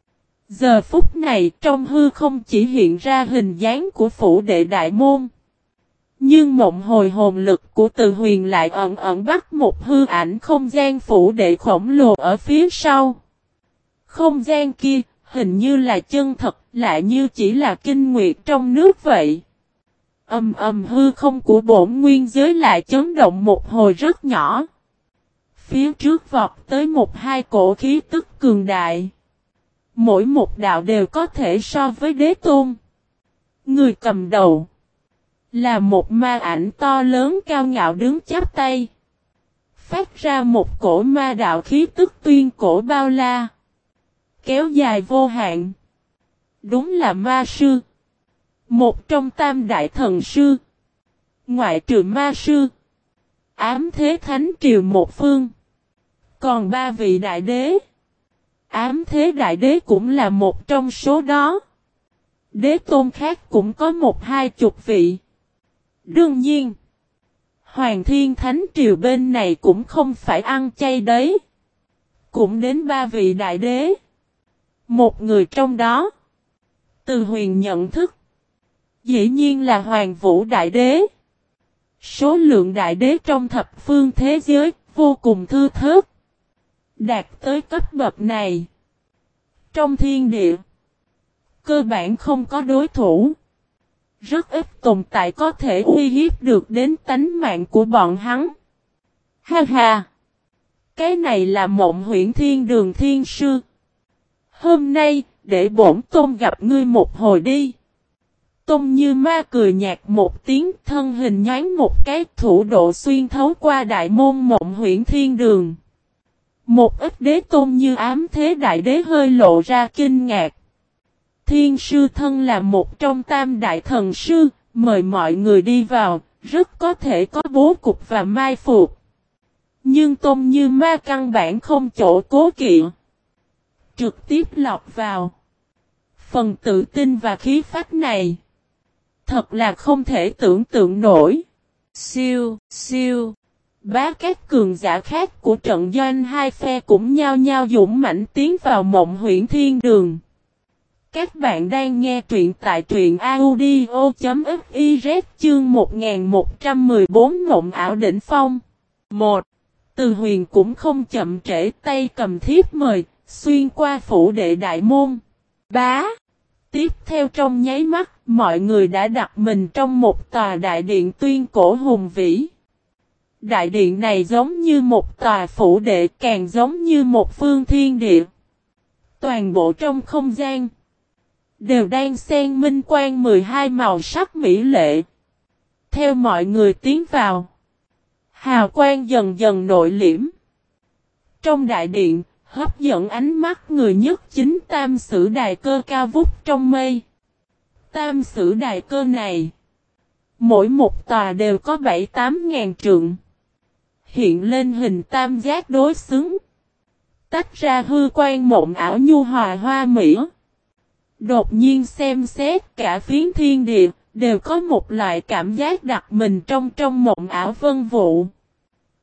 Giờ phút này trong hư không chỉ hiện ra hình dáng của phủ đệ đại môn. Nhưng mộng hồi hồn lực của Từ Huyền lại ẩn ẩn bắt một hư ảnh không gian phủ đệ khổng lồ ở phía sau. Không gian kia hình như là chân thật, lại như chỉ là kinh nguyệt trong nước vậy. Ầm ầm hư không của bổn nguyên giới lại chấn động một hồi rất nhỏ. Phía trước vọt tới một hai cổ khí tức cường đại. Mỗi một đạo đều có thể so với đế tôn. Người cầm đầu là một ma ảnh to lớn cao ngạo đứng chắp tay. Phát ra một cổ ma đạo khí tức tuyên cổ bao la. Kéo dài vô hạn. Đúng là ma sư. Một trong tam đại thần sư. Ngoại trừ ma sư. Ám thế thánh triều một phương. Còn ba vị đại đế. Ám thế đại đế cũng là một trong số đó. Đế tôn khác cũng có một hai chục vị. Đương nhiên, Hoàng Thiên Thánh Triều bên này cũng không phải ăn chay đấy. Cũng đến ba vị đại đế. Một người trong đó, Từ Huyền nhận thức, dĩ nhiên là Hoàng Vũ Đại Đế. Số lượng đại đế trong thập phương thế giới vô cùng thưa thớt. Đạt tới cấp bậc này. Trong thiên địa, cơ bản không có đối thủ. Rất ít tồn tại có thể uy hiếp được đến tánh mạng của bọn hắn. Ha ha! Cái này là Mộng Huyễn Thiên Đường Thiên Sư. Hôm nay, để bổn tôn gặp ngươi một hồi đi. Tôn Như Ma cười nhạt một tiếng, thân hình nhoáng một cái, thủ độ xuyên thấu qua đại môn Mộng Huyễn Thiên Đường. Một ít đế tôn như ám thế đại đế hơi lộ ra kinh ngạc. Thiên sư thân là một trong tam đại thần sư, mời mọi người đi vào, rất có thể có bố cục và mai phục. Nhưng Tôn Như Ma căn bản không chỗ cố kỵ. Trực tiếp lọc vào. Phần tự tin và khí phách này, thật là không thể tưởng tượng nổi. Siêu, siêu. Bá các cường giả khác của trận doanh hai phe cũng nhao nhao dũng mãnh tiến vào Mộng Huyễn Thiên Đường. Các bạn đang nghe truyện tại truyện audio.fiz chương một nghìn một trăm mười bốn Mộng Ảo Đỉnh Phong. một. Từ Huyền cũng không chậm trễ, tay cầm thiếp mời, xuyên qua phủ đệ đại môn. Bá. Tiếp theo trong nháy mắt, mọi người đã đặt mình trong một tòa đại điện tuyên cổ hùng vĩ. Đại điện này giống như một tòa phủ đệ, càng giống như một phương thiên địa. Toàn bộ trong không gian đều đang xen minh quang mười hai màu sắc mỹ lệ. Theo mọi người tiến vào, hào quang dần dần nội liễm. Trong đại điện, hấp dẫn ánh mắt người nhất chính tam sử đài cơ cao vút trong mây. Tam sử đài cơ này, mỗi một tòa đều có bảy tám ngàn trượng. Hiện lên hình tam giác đối xứng. Tách ra hư quan mộng ảo nhu hòa hoa mỹ. Đột nhiên xem xét cả phiến thiên địa, đều có một loại cảm giác đặt mình trong trong mộng ảo vân vụ.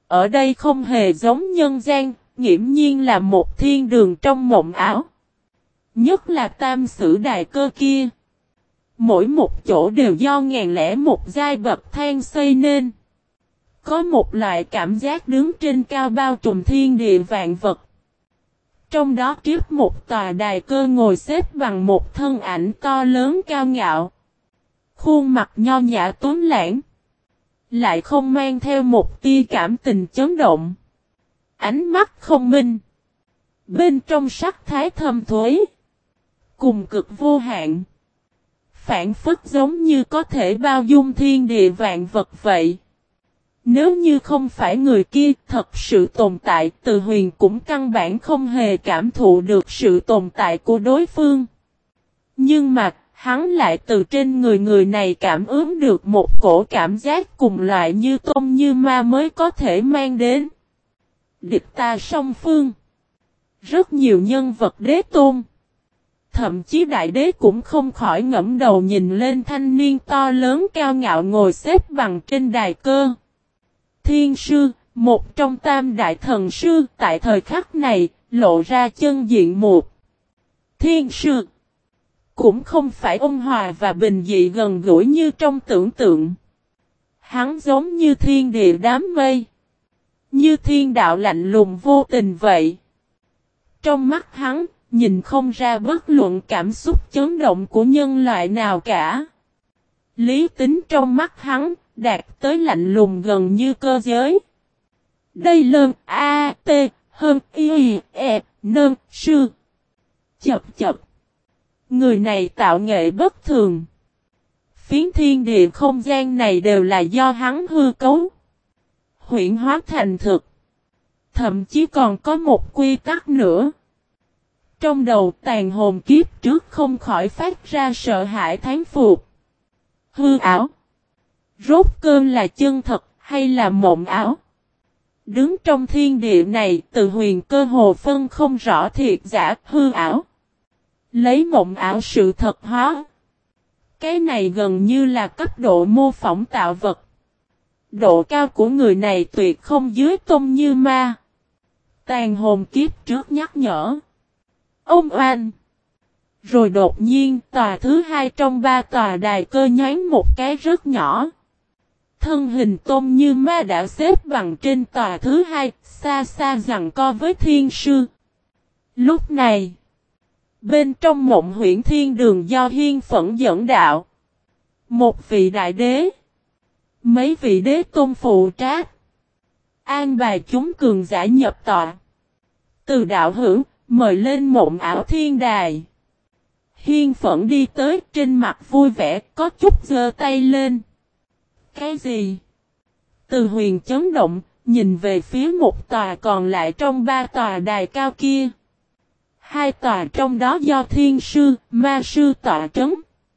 ở đây không hề giống nhân gian, nghiễm nhiên là một thiên đường trong mộng ảo. Nhất là tam sử đài cơ kia. Mỗi một chỗ đều do ngàn lẻ một giai bậc thang xây nên. Có một loại cảm giác đứng trên cao bao trùm thiên địa vạn vật. Trong đó trước một tòa đài cơ ngồi xếp bằng một thân ảnh to lớn cao ngạo. Khuôn mặt nho nhã tuấn lãng. Lại không mang theo một tia cảm tình chấn động. Ánh mắt không minh. Bên trong sắc thái thâm thuế. Cùng cực vô hạn. Phản phất giống như có thể bao dung thiên địa vạn vật vậy. Nếu như không phải người kia thật sự tồn tại, Từ Huyền cũng căn bản không hề cảm thụ được sự tồn tại của đối phương. Nhưng mà, hắn lại từ trên người người này cảm ứng được một cổ cảm giác cùng loại như tôn như ma mới có thể mang đến. Địch ta song phương. Rất nhiều nhân vật đế tôn. Thậm chí đại đế cũng không khỏi ngẫm đầu nhìn lên thanh niên to lớn cao ngạo ngồi xếp bằng trên đài cơ. Thiên sư, một trong tam đại thần sư tại thời khắc này, lộ ra chân diện một. Thiên sư cũng không phải ôn hòa và bình dị gần gũi như trong tưởng tượng. Hắn giống như thiên địa đám mây. Như thiên đạo lạnh lùng vô tình vậy. Trong mắt hắn, nhìn không ra bất luận cảm xúc chấn động của nhân loại nào cả. Lý tính trong mắt hắn, đạt tới lạnh lùng gần như cơ giới. Đây lơn A, T, hơn Y, E, nơn, sư. Chập chập. Người này tạo nghệ bất thường. Phiến thiên địa không gian này đều là do hắn hư cấu. Huyễn hóa thành thực. Thậm chí còn có một quy tắc nữa. Trong đầu tàn hồn kiếp trước không khỏi phát ra sợ hãi thán phục. Hư ảo. Rốt cơn là chân thật hay là mộng ảo? Đứng trong thiên địa này, Từ Huyền cơ hồ phân không rõ thiệt giả hư ảo. Lấy mộng ảo sự thật hóa. Cái này gần như là cấp độ mô phỏng tạo vật. Độ cao của người này tuyệt không dưới tôn như ma. Tàn hồn kiếp trước nhắc nhở. Ông oan. Rồi đột nhiên tòa thứ hai trong ba tòa đài cơ nhoáng một cái rất nhỏ. Thân hình tôn như ma đã xếp bằng trên tòa thứ hai, xa xa giằng co với thiên sư. Lúc này, bên trong mộng huyễn thiên đường do Hiên Phẫn dẫn đạo. Một vị đại đế. Mấy vị đế tôn phụ trách. An bài chúng cường giả nhập tọa. Từ đạo hữu, mời lên mộng ảo thiên đài. Hiên Phẫn đi tới trên mặt vui vẻ, có chút giơ tay lên. Cái gì? Từ Huyền chấn động, nhìn về phía một tòa còn lại trong ba tòa đài cao kia. Hai tòa trong đó do thiên sư, ma sư tọa trấn.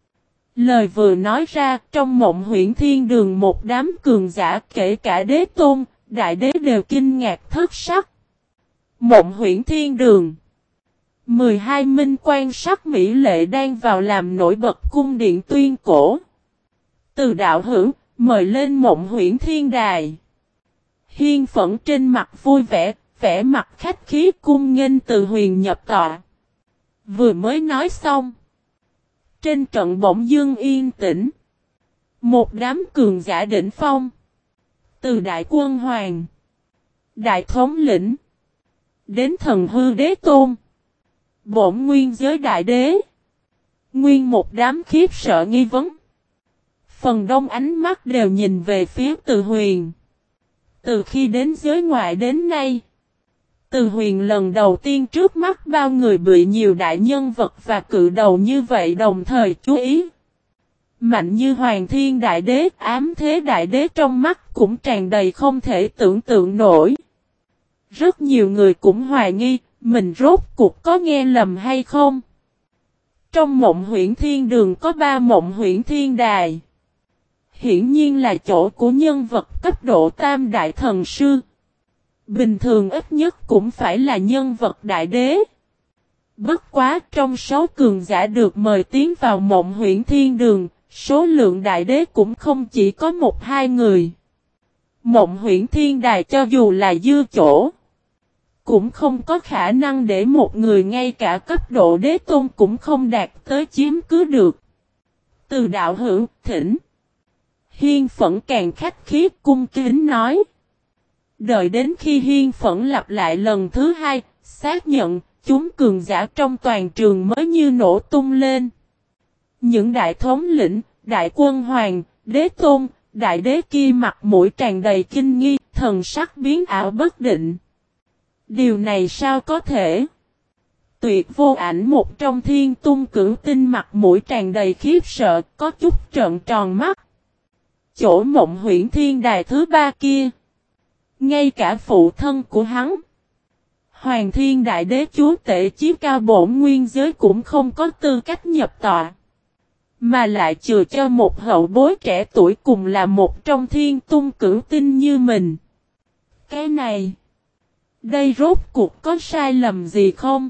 Lời vừa nói ra, trong mộng huyễn thiên đường một đám cường giả kể cả đế tôn, đại đế đều kinh ngạc thất sắc. Mộng huyễn thiên đường. mười hai minh quan sắc mỹ lệ đang vào làm nổi bật cung điện tuyên cổ. Từ đạo hữu, mời lên mộng huyễn thiên đài. Hiên Phẫn trên mặt vui vẻ, vẻ mặt khách khí cung nghênh Từ Huyền nhập tọa. Vừa mới nói xong. Trên trận bỗng dưng yên tĩnh. Một đám cường giả đỉnh phong. Từ đại quân hoàng. Đại thống lĩnh. Đến thần hư đế tôn. Bổn nguyên giới đại đế. Nguyên một đám khiếp sợ nghi vấn. Phần đông ánh mắt đều nhìn về phía Từ Huyền. Từ khi đến giới ngoại đến nay. Từ Huyền lần đầu tiên trước mắt bao người bị nhiều đại nhân vật và cự đầu như vậy đồng thời chú ý. Mạnh như Hoàng Thiên Đại Đế, Ám Thế Đại Đế trong mắt cũng tràn đầy không thể tưởng tượng nổi. Rất nhiều người cũng hoài nghi, mình rốt cuộc có nghe lầm hay không? Trong mộng huyễn thiên đường có ba mộng huyễn thiên đài. Hiển nhiên là chỗ của nhân vật cấp độ tam đại thần sư. Bình thường ít nhất cũng phải là nhân vật đại đế. Bất quá trong sáu cường giả được mời tiến vào mộng huyễn thiên đường, số lượng đại đế cũng không chỉ có một hai người. Mộng Huyễn Thiên Đài cho dù là dư chỗ, cũng không có khả năng để một người ngay cả cấp độ đế tôn cũng không đạt tới chiếm cứ được. Từ đạo hữu, thỉnh. Hiên Phẫn càng khách khí cung kính nói. Đợi đến khi Hiên Phẫn lặp lại lần thứ hai, xác nhận, chúng cường giả trong toàn trường mới như nổ tung lên. Những đại thống lĩnh, đại quân hoàng, đế tôn, đại đế kia mặt mũi tràn đầy kinh nghi, thần sắc biến ảo bất định. Điều này sao có thể? Tuyệt Vô Ảnh một trong Thiên Tung Cửu Tinh mặt mũi tràn đầy khiếp sợ, có chút trợn tròn mắt. Chỗ Mộng Huyễn Thiên Đài thứ ba kia, ngay cả phụ thân của hắn, Hoàng Thiên Đại Đế Chúa Tể Chí Cao Bổn Nguyên Giới cũng không có tư cách nhập tọa, mà lại chừa cho một hậu bối trẻ tuổi cùng là một trong Thiên Tung Cửu Tinh như mình. Cái này, đây rốt cuộc có sai lầm gì không?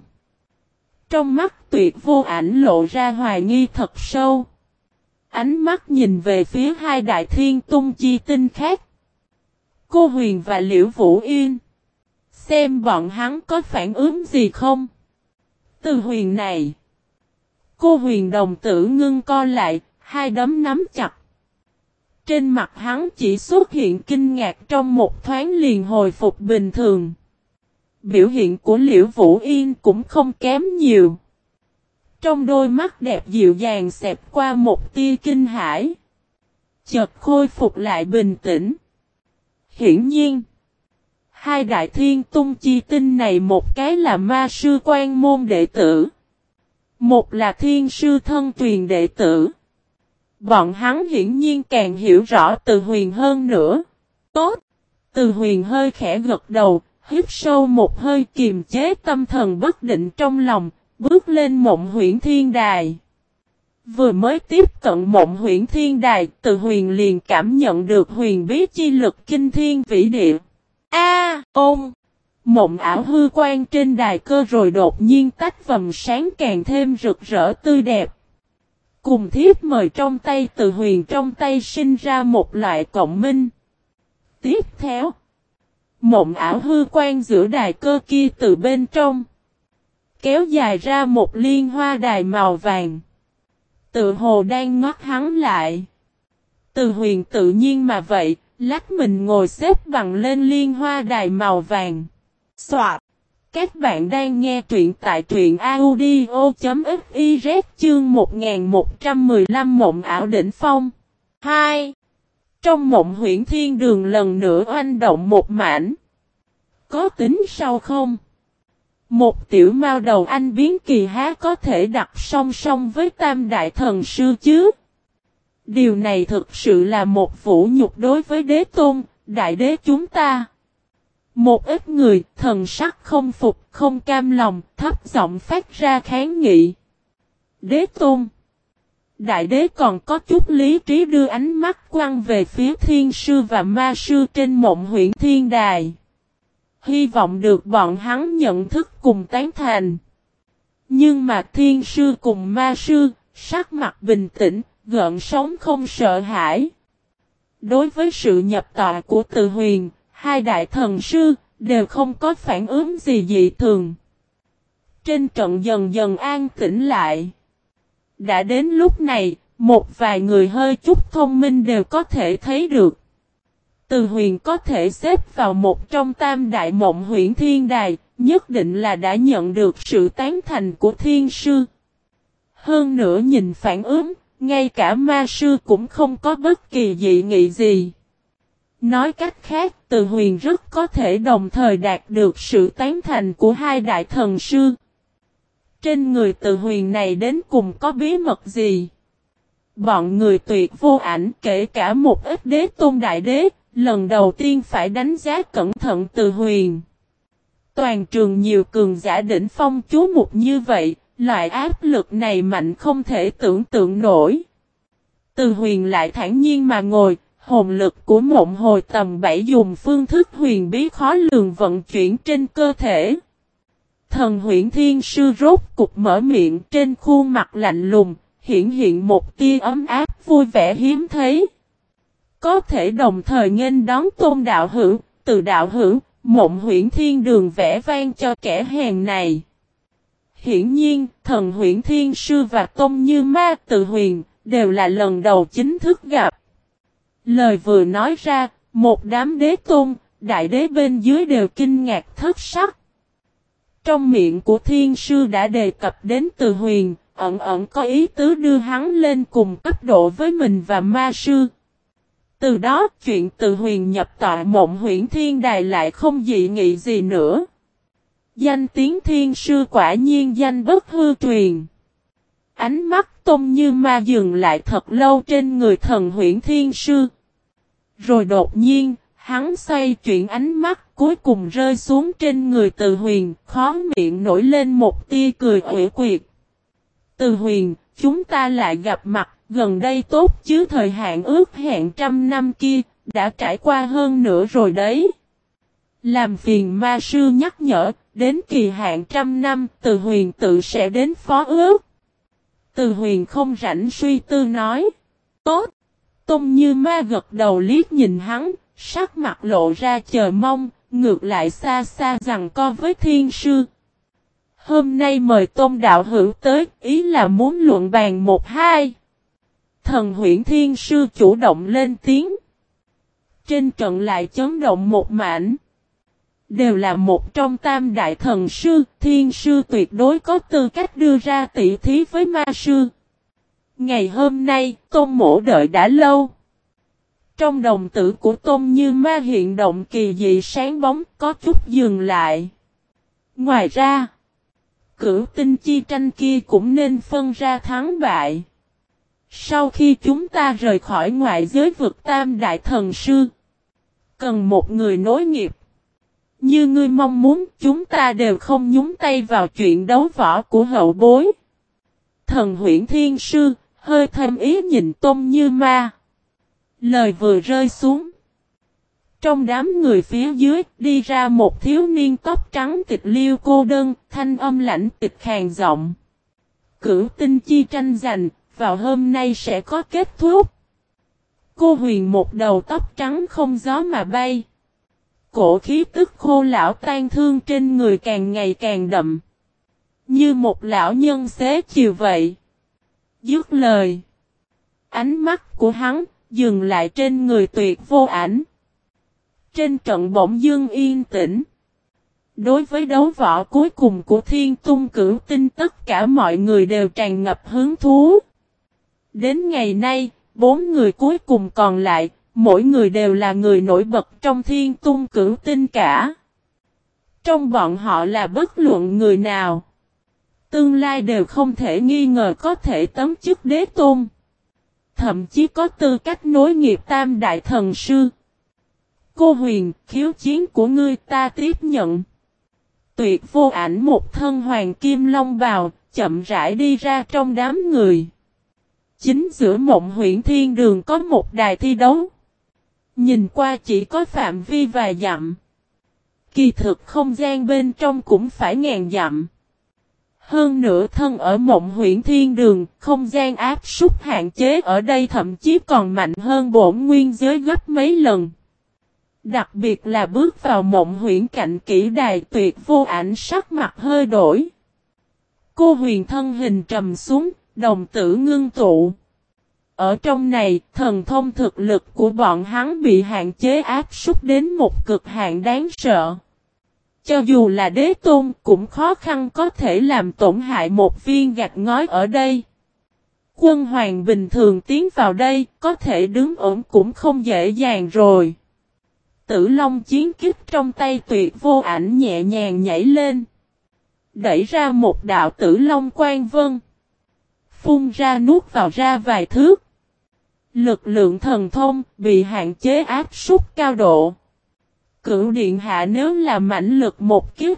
Trong mắt Tuyệt Vô Ảnh lộ ra hoài nghi thật sâu. Ánh mắt nhìn về phía hai đại thiên tung chi tinh khác. Cô Huyền và Liễu Vũ Yên. Xem bọn hắn có phản ứng gì không? Từ Huyền này. Cô Huyền đồng tử ngưng co lại, hai đấm nắm chặt. Trên mặt hắn chỉ xuất hiện kinh ngạc trong một thoáng liền hồi phục bình thường. Biểu hiện của Liễu Vũ Yên cũng không kém nhiều. Trong đôi mắt đẹp dịu dàng xẹt qua một tia kinh hãi. Chợt khôi phục lại bình tĩnh. Hiển nhiên, hai đại thiên tung chi tinh này một cái là ma sư quan môn đệ tử. Một là thiên sư thân truyền đệ tử. Bọn hắn hiển nhiên càng hiểu rõ Từ Huyền hơn nữa. Tốt! Từ Huyền hơi khẽ gật đầu, hít sâu một hơi kiềm chế tâm thần bất định trong lòng, bước lên Mộng Huyễn Thiên Đài. Vừa mới tiếp cận Mộng Huyễn Thiên Đài, Từ Huyền liền cảm nhận được huyền bí chi lực kinh thiên vĩ địa. A, ôm! Mộng ảo hư quan trên đài cơ rồi đột nhiên tách vầng sáng càng thêm rực rỡ tươi đẹp. Cùng thiếp mời trong tay Từ Huyền trong tay sinh ra một loại cộng minh. Tiếp theo, mộng ảo hư quan giữa đài cơ kia từ bên trong kéo dài ra một liên hoa đài màu vàng. Tự hồ đang ngắt hắn lại. Từ Huyền tự nhiên mà vậy, lách mình ngồi xếp bằng lên liên hoa đài màu vàng. Soạt! Các bạn đang nghe truyện tại truyện audio.fiz chương một nghìn một trăm mười lăm Mộng ảo đỉnh phong. hai. Trong Mộng Huyễn Thiên Đường lần nữa oanh động một mảnh. Có tính sao không? Một tiểu mao đầu anh biến kỳ há có thể đặt song song với Tam Đại Thần Sư chứ? Điều này thực sự là một vũ nhục đối với đế tôn, đại đế chúng ta. Một ít người thần sắc không phục, không cam lòng, thấp giọng phát ra kháng nghị. Đế tôn, đại đế còn có chút lý trí đưa ánh mắt quăng về phía thiên sư và ma sư trên Mộng Huyễn Thiên Đài. Hy vọng được bọn hắn nhận thức cùng tán thành. Nhưng mà thiên sư cùng ma sư, sắc mặt bình tĩnh, gợn sóng không sợ hãi. Đối với sự nhập tọa của Từ Huyền, hai đại thần sư đều không có phản ứng gì dị thường. Trên trận dần dần an tĩnh lại. Đã đến lúc này, một vài người hơi chút thông minh đều có thể thấy được. Từ Huyền có thể xếp vào một trong tam đại Mộng Huyễn Thiên Đài, nhất định là đã nhận được sự tán thành của thiên sư. Hơn nữa nhìn phản ứng, ngay cả ma sư cũng không có bất kỳ dị nghị gì. Nói cách khác, Từ Huyền rất có thể đồng thời đạt được sự tán thành của hai đại thần sư. Trên người Từ Huyền này đến cùng có bí mật gì? Bọn người Tuyệt Vô Ảnh kể cả một ít đế tôn đại đế, lần đầu tiên phải đánh giá cẩn thận Từ Huyền. Toàn trường nhiều cường giả đỉnh phong chú mục như vậy, loại áp lực này mạnh không thể tưởng tượng nổi. Từ Huyền lại thản nhiên mà ngồi, hồn lực của Mộng Hồi tầm bảy dùng phương thức huyền bí khó lường vận chuyển trên cơ thể. Thần Huyễn Thiên Sư rốt cục mở miệng, trên khuôn mặt lạnh lùng, hiện hiện một tia ấm áp vui vẻ hiếm thấy. có thể đồng thời nghênh đón Tôn đạo hữu, Từ đạo hữu, Mộng Huyễn Thiên Đường vẽ vang cho kẻ hèn này. Hiển nhiên, Thần Huyễn Thiên Sư và Tôn Như Ma Từ Huyền đều là lần đầu chính thức gặp. Lời vừa nói ra, một đám đế tôn, đại đế bên dưới đều kinh ngạc thất sắc. Trong miệng của Thiên Sư đã đề cập đến Từ Huyền, ẩn ẩn có ý tứ đưa hắn lên cùng cấp độ với mình và Ma Sư. Từ đó chuyện Từ Huyền nhập tọa Mộng Huyễn Thiên Đài lại không dị nghị gì nữa. Danh tiếng Thiên Sư quả nhiên danh bất hư truyền. Ánh mắt Tôn Như Ma dừng lại thật lâu trên người Thần Huyễn Thiên Sư. Rồi đột nhiên, hắn xoay chuyển ánh mắt cuối cùng rơi xuống trên người Từ Huyền, khóe miệng nổi lên một tia cười uể quyệt. Từ Huyền, chúng ta lại gặp mặt, gần đây tốt chứ, thời hạn ước hẹn trăm năm kia, đã trải qua hơn nữa rồi đấy. Làm phiền Ma Sư nhắc nhở, đến kỳ hạn trăm năm, Từ Huyền tự sẽ đến phó ước. Từ Huyền không rảnh suy tư nói. Tốt. Tôn Như Ma gật đầu liếc nhìn hắn, sắc mặt lộ ra chờ mong, ngược lại xa xa rằng co với Thiên Sư. Hôm nay mời Tôn đạo hữu tới, ý là muốn luận bàn một hai. Thần Huyễn Thiên Sư chủ động lên tiếng. Trên trận lại chấn động một mảnh. Đều là một trong tam đại thần sư, Thiên Sư tuyệt đối có tư cách đưa ra tỷ thí với Ma Sư. Ngày hôm nay, Tôn mỗ đợi đã lâu. Trong đồng tử của Tôn Như Ma hiện động kỳ dị sáng bóng, có chút dừng lại. Ngoài ra, cửu tinh chi tranh kia cũng nên phân ra thắng bại. Sau khi chúng ta rời khỏi ngoại giới vực tam đại thần sư, cần một người nối nghiệp. Như ngươi mong muốn, chúng ta đều không nhúng tay vào chuyện đấu võ của hậu bối. Thần Huyễn Thiên Sư hơi thêm ý nhìn Tôn Như Ma. Lời vừa rơi xuống, trong đám người phía dưới đi ra một thiếu niên tóc trắng tịch liêu cô đơn, thanh âm lãnh tịch khàn giọng. Cửu tinh chi tranh giành, vào hôm nay sẽ có kết thúc. Cô Huyền một đầu tóc trắng không gió mà bay. Cổ khí tức khô lão tan thương trên người càng ngày càng đậm. Như một lão nhân xế chiều vậy. Dứt lời. Ánh mắt của hắn dừng lại trên người Tuyệt Vô Ảnh. Trên trận bỗng dưng yên tĩnh. Đối với đấu võ cuối cùng của Thiên Tung Cửu Tinh, tất cả mọi người đều tràn ngập hứng thú. Đến ngày nay, bốn người cuối cùng còn lại, mỗi người đều là người nổi bật trong Thiên Tung Cửu Tinh cả. Trong bọn họ là bất luận người nào, tương lai đều không thể nghi ngờ có thể tấm chức đế tôn. Thậm chí có tư cách nối nghiệp tam đại thần sư. Cô Huyền, khiếu chiến của ngươi ta tiếp nhận. Tuyệt Vô Ảnh một thân hoàng kim long bào, chậm rãi đi ra trong đám người. Chính giữa Mộng Huyễn Thiên Đường có một đài thi đấu. Nhìn qua chỉ có phạm vi vài dặm. Kỳ thực không gian bên trong cũng phải ngàn dặm. Hơn nữa thân ở Mộng Huyễn Thiên Đường, không gian áp súc hạn chế ở đây thậm chí còn mạnh hơn bổn nguyên giới gấp mấy lần. Đặc biệt là bước vào Mộng Huyễn Cạnh Kỷ Đài, Tuyệt Vô Ảnh sắc mặt hơi đổi. Cô Huyền thân hình trầm xuống, đồng tử ngưng tụ. Ở trong này, thần thông thực lực của bọn hắn bị hạn chế áp súc đến một cực hạn đáng sợ. Cho dù là đế tôn cũng khó khăn có thể làm tổn hại một viên gạch ngói ở đây. Quân hoàng bình thường tiến vào đây, có thể đứng ổn cũng không dễ dàng rồi. Tử Long chiến kích trong tay Tuyệt Vô Ảnh nhẹ nhàng nhảy lên. Đẩy ra một đạo Tử Long Quan Vân. Phun ra nuốt vào ra vài thước. Lực lượng thần thông bị hạn chế áp súc cao độ. Cửu điện hạ nếu là mãnh lực một kiếp,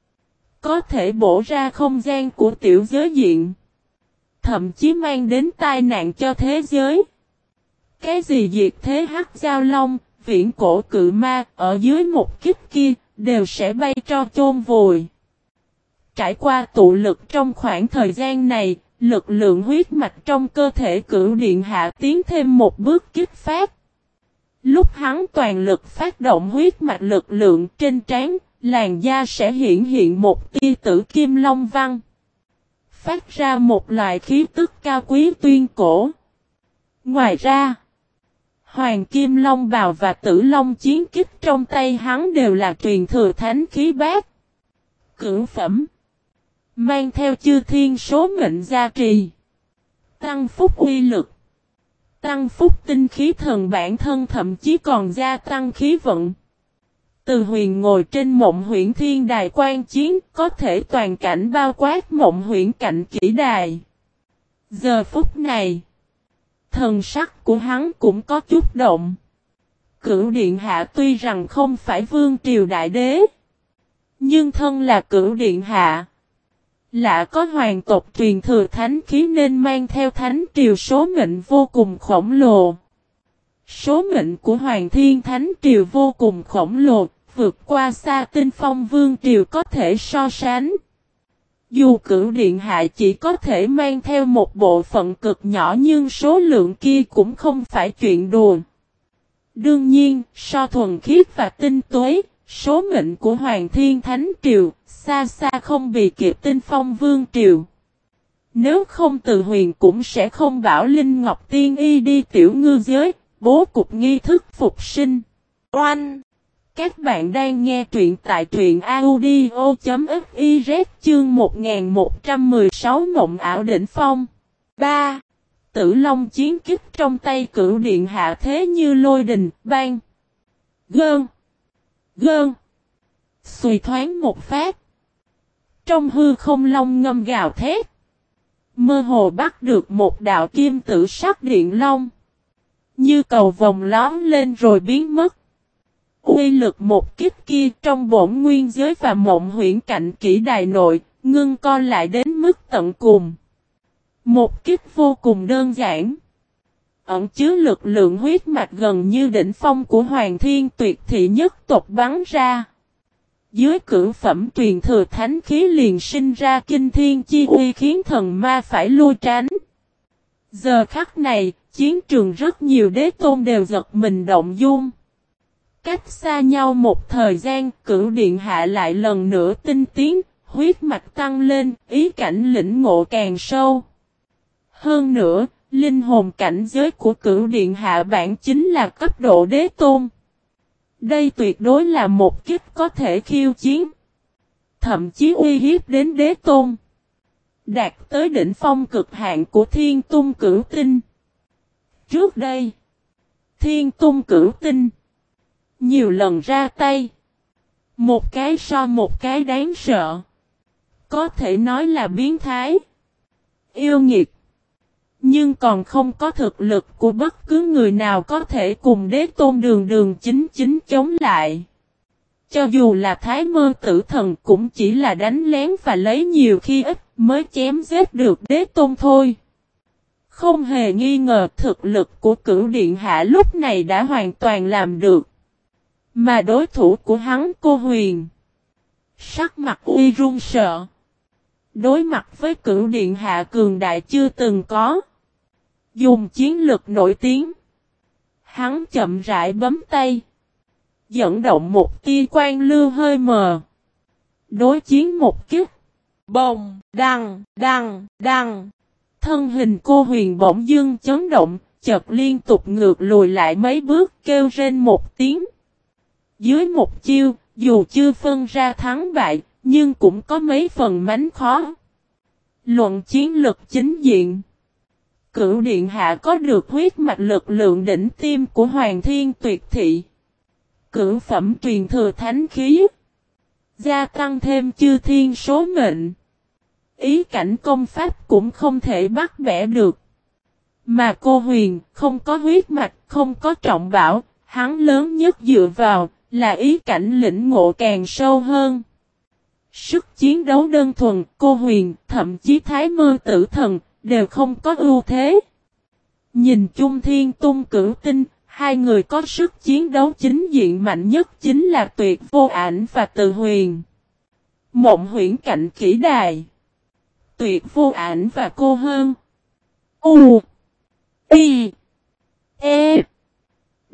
có thể bổ ra không gian của tiểu giới diện. Thậm chí mang đến tai nạn cho thế giới. Cái gì diệt thế hắc giao long, viễn cổ cự ma, ở dưới một kiếp kia, đều sẽ bay cho chôn vùi. Trải qua tụ lực trong khoảng thời gian này, lực lượng huyết mạch trong cơ thể cửu điện hạ tiến thêm một bước kích phát. Lúc hắn toàn lực phát động huyết mạch lực lượng trên trán, làn da sẽ hiển hiện một tia tử kim long văn. Phát ra một loại khí tức cao quý tuyên cổ. Ngoài ra, Hoàng Kim Long Bào và Tử Long Chiến Kích trong tay hắn đều là truyền thừa thánh khí bát cửu phẩm. Mang theo chư thiên số mệnh gia trì. Tăng phúc uy lực. Tăng phúc tinh khí thần bản thân thậm chí còn gia tăng khí vận. Từ Huyền ngồi trên Mộng Huyễn Thiên Đài quan chiến, có thể toàn cảnh bao quát Mộng Huyễn cạnh kỹ đài. Giờ phút này, thần sắc của hắn cũng có chút động. Cửu Điện Hạ tuy rằng không phải vương triều đại đế, nhưng thân là Cửu Điện Hạ, lạ có hoàng tộc truyền thừa thánh khí nên mang theo thánh triều số mệnh vô cùng khổng lồ. Số mệnh của Hoàng Thiên Thánh Triều vô cùng khổng lồ, vượt qua xa Tinh Phong Vương Triều có thể so sánh. Dù Cửu Điện Hạ chỉ có thể mang theo một bộ phận cực nhỏ nhưng số lượng kia cũng không phải chuyện đùa. Đương nhiên, so thuần khiết và tinh tuế, số mệnh của Hoàng Thiên Thánh Triều xa xa không bị kịp Tinh Phong Vương Triều. Nếu không Từ Huyền cũng sẽ không bảo Linh Ngọc Tiên Y đi tiểu ngư giới, bố cục nghi thức phục sinh. Oanh! Các bạn đang nghe truyện tại truyện audio.fiz chương một nghìn một trăm mười sáu Mộng ảo đỉnh phong. ba. Tử Long Chiến Kích trong tay Cửu Điện Hạ thế như lôi đình, bang. Gơn. Gơn. Xùy thoáng một phát. Trong hư không long ngâm gào thét. Mơ hồ bắt được một đạo kim tử sắc điện long. Như cầu vòng lóm lên rồi biến mất. Uy lực một kích kia trong bổn nguyên giới và Mộng Huyễn cạnh kỹ đài nội, ngưng co lại đến mức tận cùng. Một kích vô cùng đơn giản. Ẩn chứa lực lượng huyết mạch gần như đỉnh phong của Hoàng Thiên Tuyệt Thị nhất tộc bắn ra. Dưới cửu phẩm truyền thừa thánh khí liền sinh ra kinh thiên chi uy khiến thần ma phải lui tránh. Giờ khắc này, chiến trường rất nhiều đế tôn đều giật mình động dung. Cách xa nhau một thời gian, Cửu Điện Hạ lại lần nữa tinh tiến, huyết mạch tăng lên, ý cảnh lĩnh ngộ càng sâu. Hơn nữa, linh hồn cảnh giới của Cửu Điện Hạ bản chính là cấp độ đế tôn. Đây tuyệt đối là một kích có thể khiêu chiến, thậm chí uy hiếp đến đế tôn. Đạt tới đỉnh phong cực hạn của Thiên Tung Cửu Tinh. Trước đây, Thiên Tung Cửu Tinh nhiều lần ra tay, một cái so một cái đáng sợ, có thể nói là biến thái, yêu nghiệt, nhưng còn không có thực lực của bất cứ người nào có thể cùng đế tôn đường đường chính chính chống lại. Cho dù là Thái Mơ Tử Thần cũng chỉ là đánh lén và lấy nhiều khi ít mới chém giết được đế tôn thôi. Không hề nghi ngờ thực lực của Cửu Điện Hạ lúc này đã hoàn toàn làm được. Mà đối thủ của hắn Cô Huyền, sắc mặt uy run sợ. Đối mặt với Cửu Điện Hạ cường đại chưa từng có. Dùng chiến lực nổi tiếng. Hắn chậm rãi bấm tay. Dẫn động một tia quang lưu hơi mờ. Đối chiến một kích. Bồng, đăng, đăng, đăng. Thân hình Cô Huyền bỗng dưng chấn động, chợt liên tục ngược lùi lại mấy bước kêu rên một tiếng. Dưới một chiêu, dù chưa phân ra thắng bại, nhưng cũng có mấy phần mánh khó. Luận chiến lực chính diện. Cửu Điện Hạ có được huyết mạch lực lượng đỉnh tim của Hoàng Thiên Tuyệt Thị. Cửu phẩm truyền thừa thánh khí. Gia tăng thêm chư thiên số mệnh. Ý cảnh công pháp cũng không thể bắt bẻ được. Mà Cô Huyền không có huyết mạch, không có trọng bảo, hắn lớn nhất dựa vào là ý cảnh lĩnh ngộ càng sâu hơn. Sức chiến đấu đơn thuần, Cô Huyền, thậm chí Thái Mơ Tử Thần, đều không có ưu thế. Nhìn chung Thiên Tung Cửu Tinh, hai người có sức chiến đấu chính diện mạnh nhất chính là Tuyệt Vô Ảnh và Từ Huyền. Mộng Huyễn cạnh kỹ đài. Tuyệt Vô Ảnh và Cô Hơn. U. Y. E.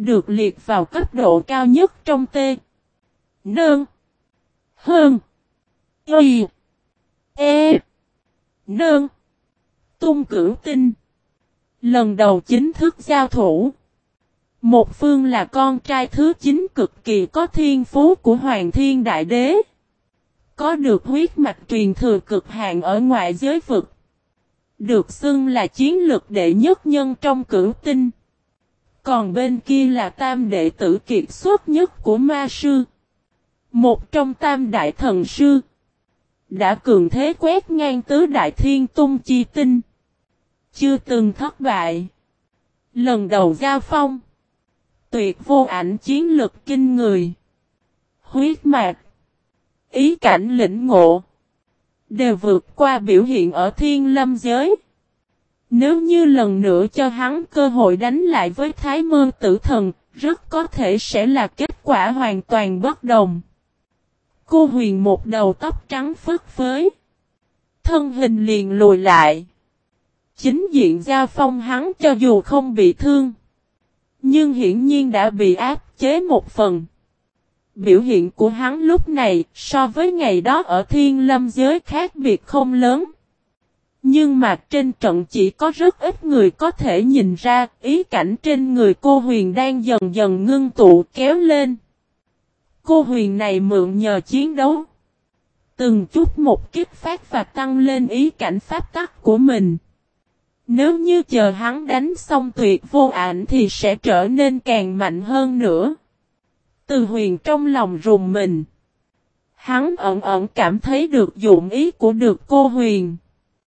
được liệt vào cấp độ cao nhất trong T. Nơn. Hơn. Y. E. Nơn. Tung cửu tinh. Lần đầu chính thức giao thủ. Một phương là con trai thứ chín cực kỳ có thiên phú của Hoàng Thiên Đại Đế. Có được huyết mạch truyền thừa cực hạn ở ngoại giới vực. Được xưng là chiến lực đệ nhất nhân trong cửu tinh. Còn bên kia là tam đệ tử kiệt xuất nhất của ma sư. Một trong tam đại thần sư. Đã cường thế quét ngang tứ đại thiên tung chi tinh. Chưa từng thất bại. Lần đầu giao phong. Tuyệt vô ảnh chiến lực kinh người. Huyết mạch. Ý cảnh lĩnh ngộ. Đều vượt qua biểu hiện ở thiên lâm giới. Nếu như lần nữa cho hắn cơ hội đánh lại với Thái Mơ Tử Thần, rất có thể sẽ là kết quả hoàn toàn bất đồng. Cô Huyền một đầu tóc trắng phất phới. Thân hình liền lùi lại. Chính diện giao phong hắn cho dù không bị thương. Nhưng hiển nhiên đã bị áp chế một phần. Biểu hiện của hắn lúc này so với ngày đó ở thiên lâm giới khác biệt không lớn. Nhưng mà trên trận chỉ có rất ít người có thể nhìn ra ý cảnh trên người cô Huyền đang dần dần ngưng tụ kéo lên. Cô Huyền này mượn nhờ chiến đấu. Từng chút một kích phát và tăng lên ý cảnh pháp tắc của mình. Nếu như chờ hắn đánh xong tuyệt vô ảnh thì sẽ trở nên càng mạnh hơn nữa. Từ Huyền trong lòng rùng mình. Hắn ẩn ẩn cảm thấy được dụng ý của được cô Huyền.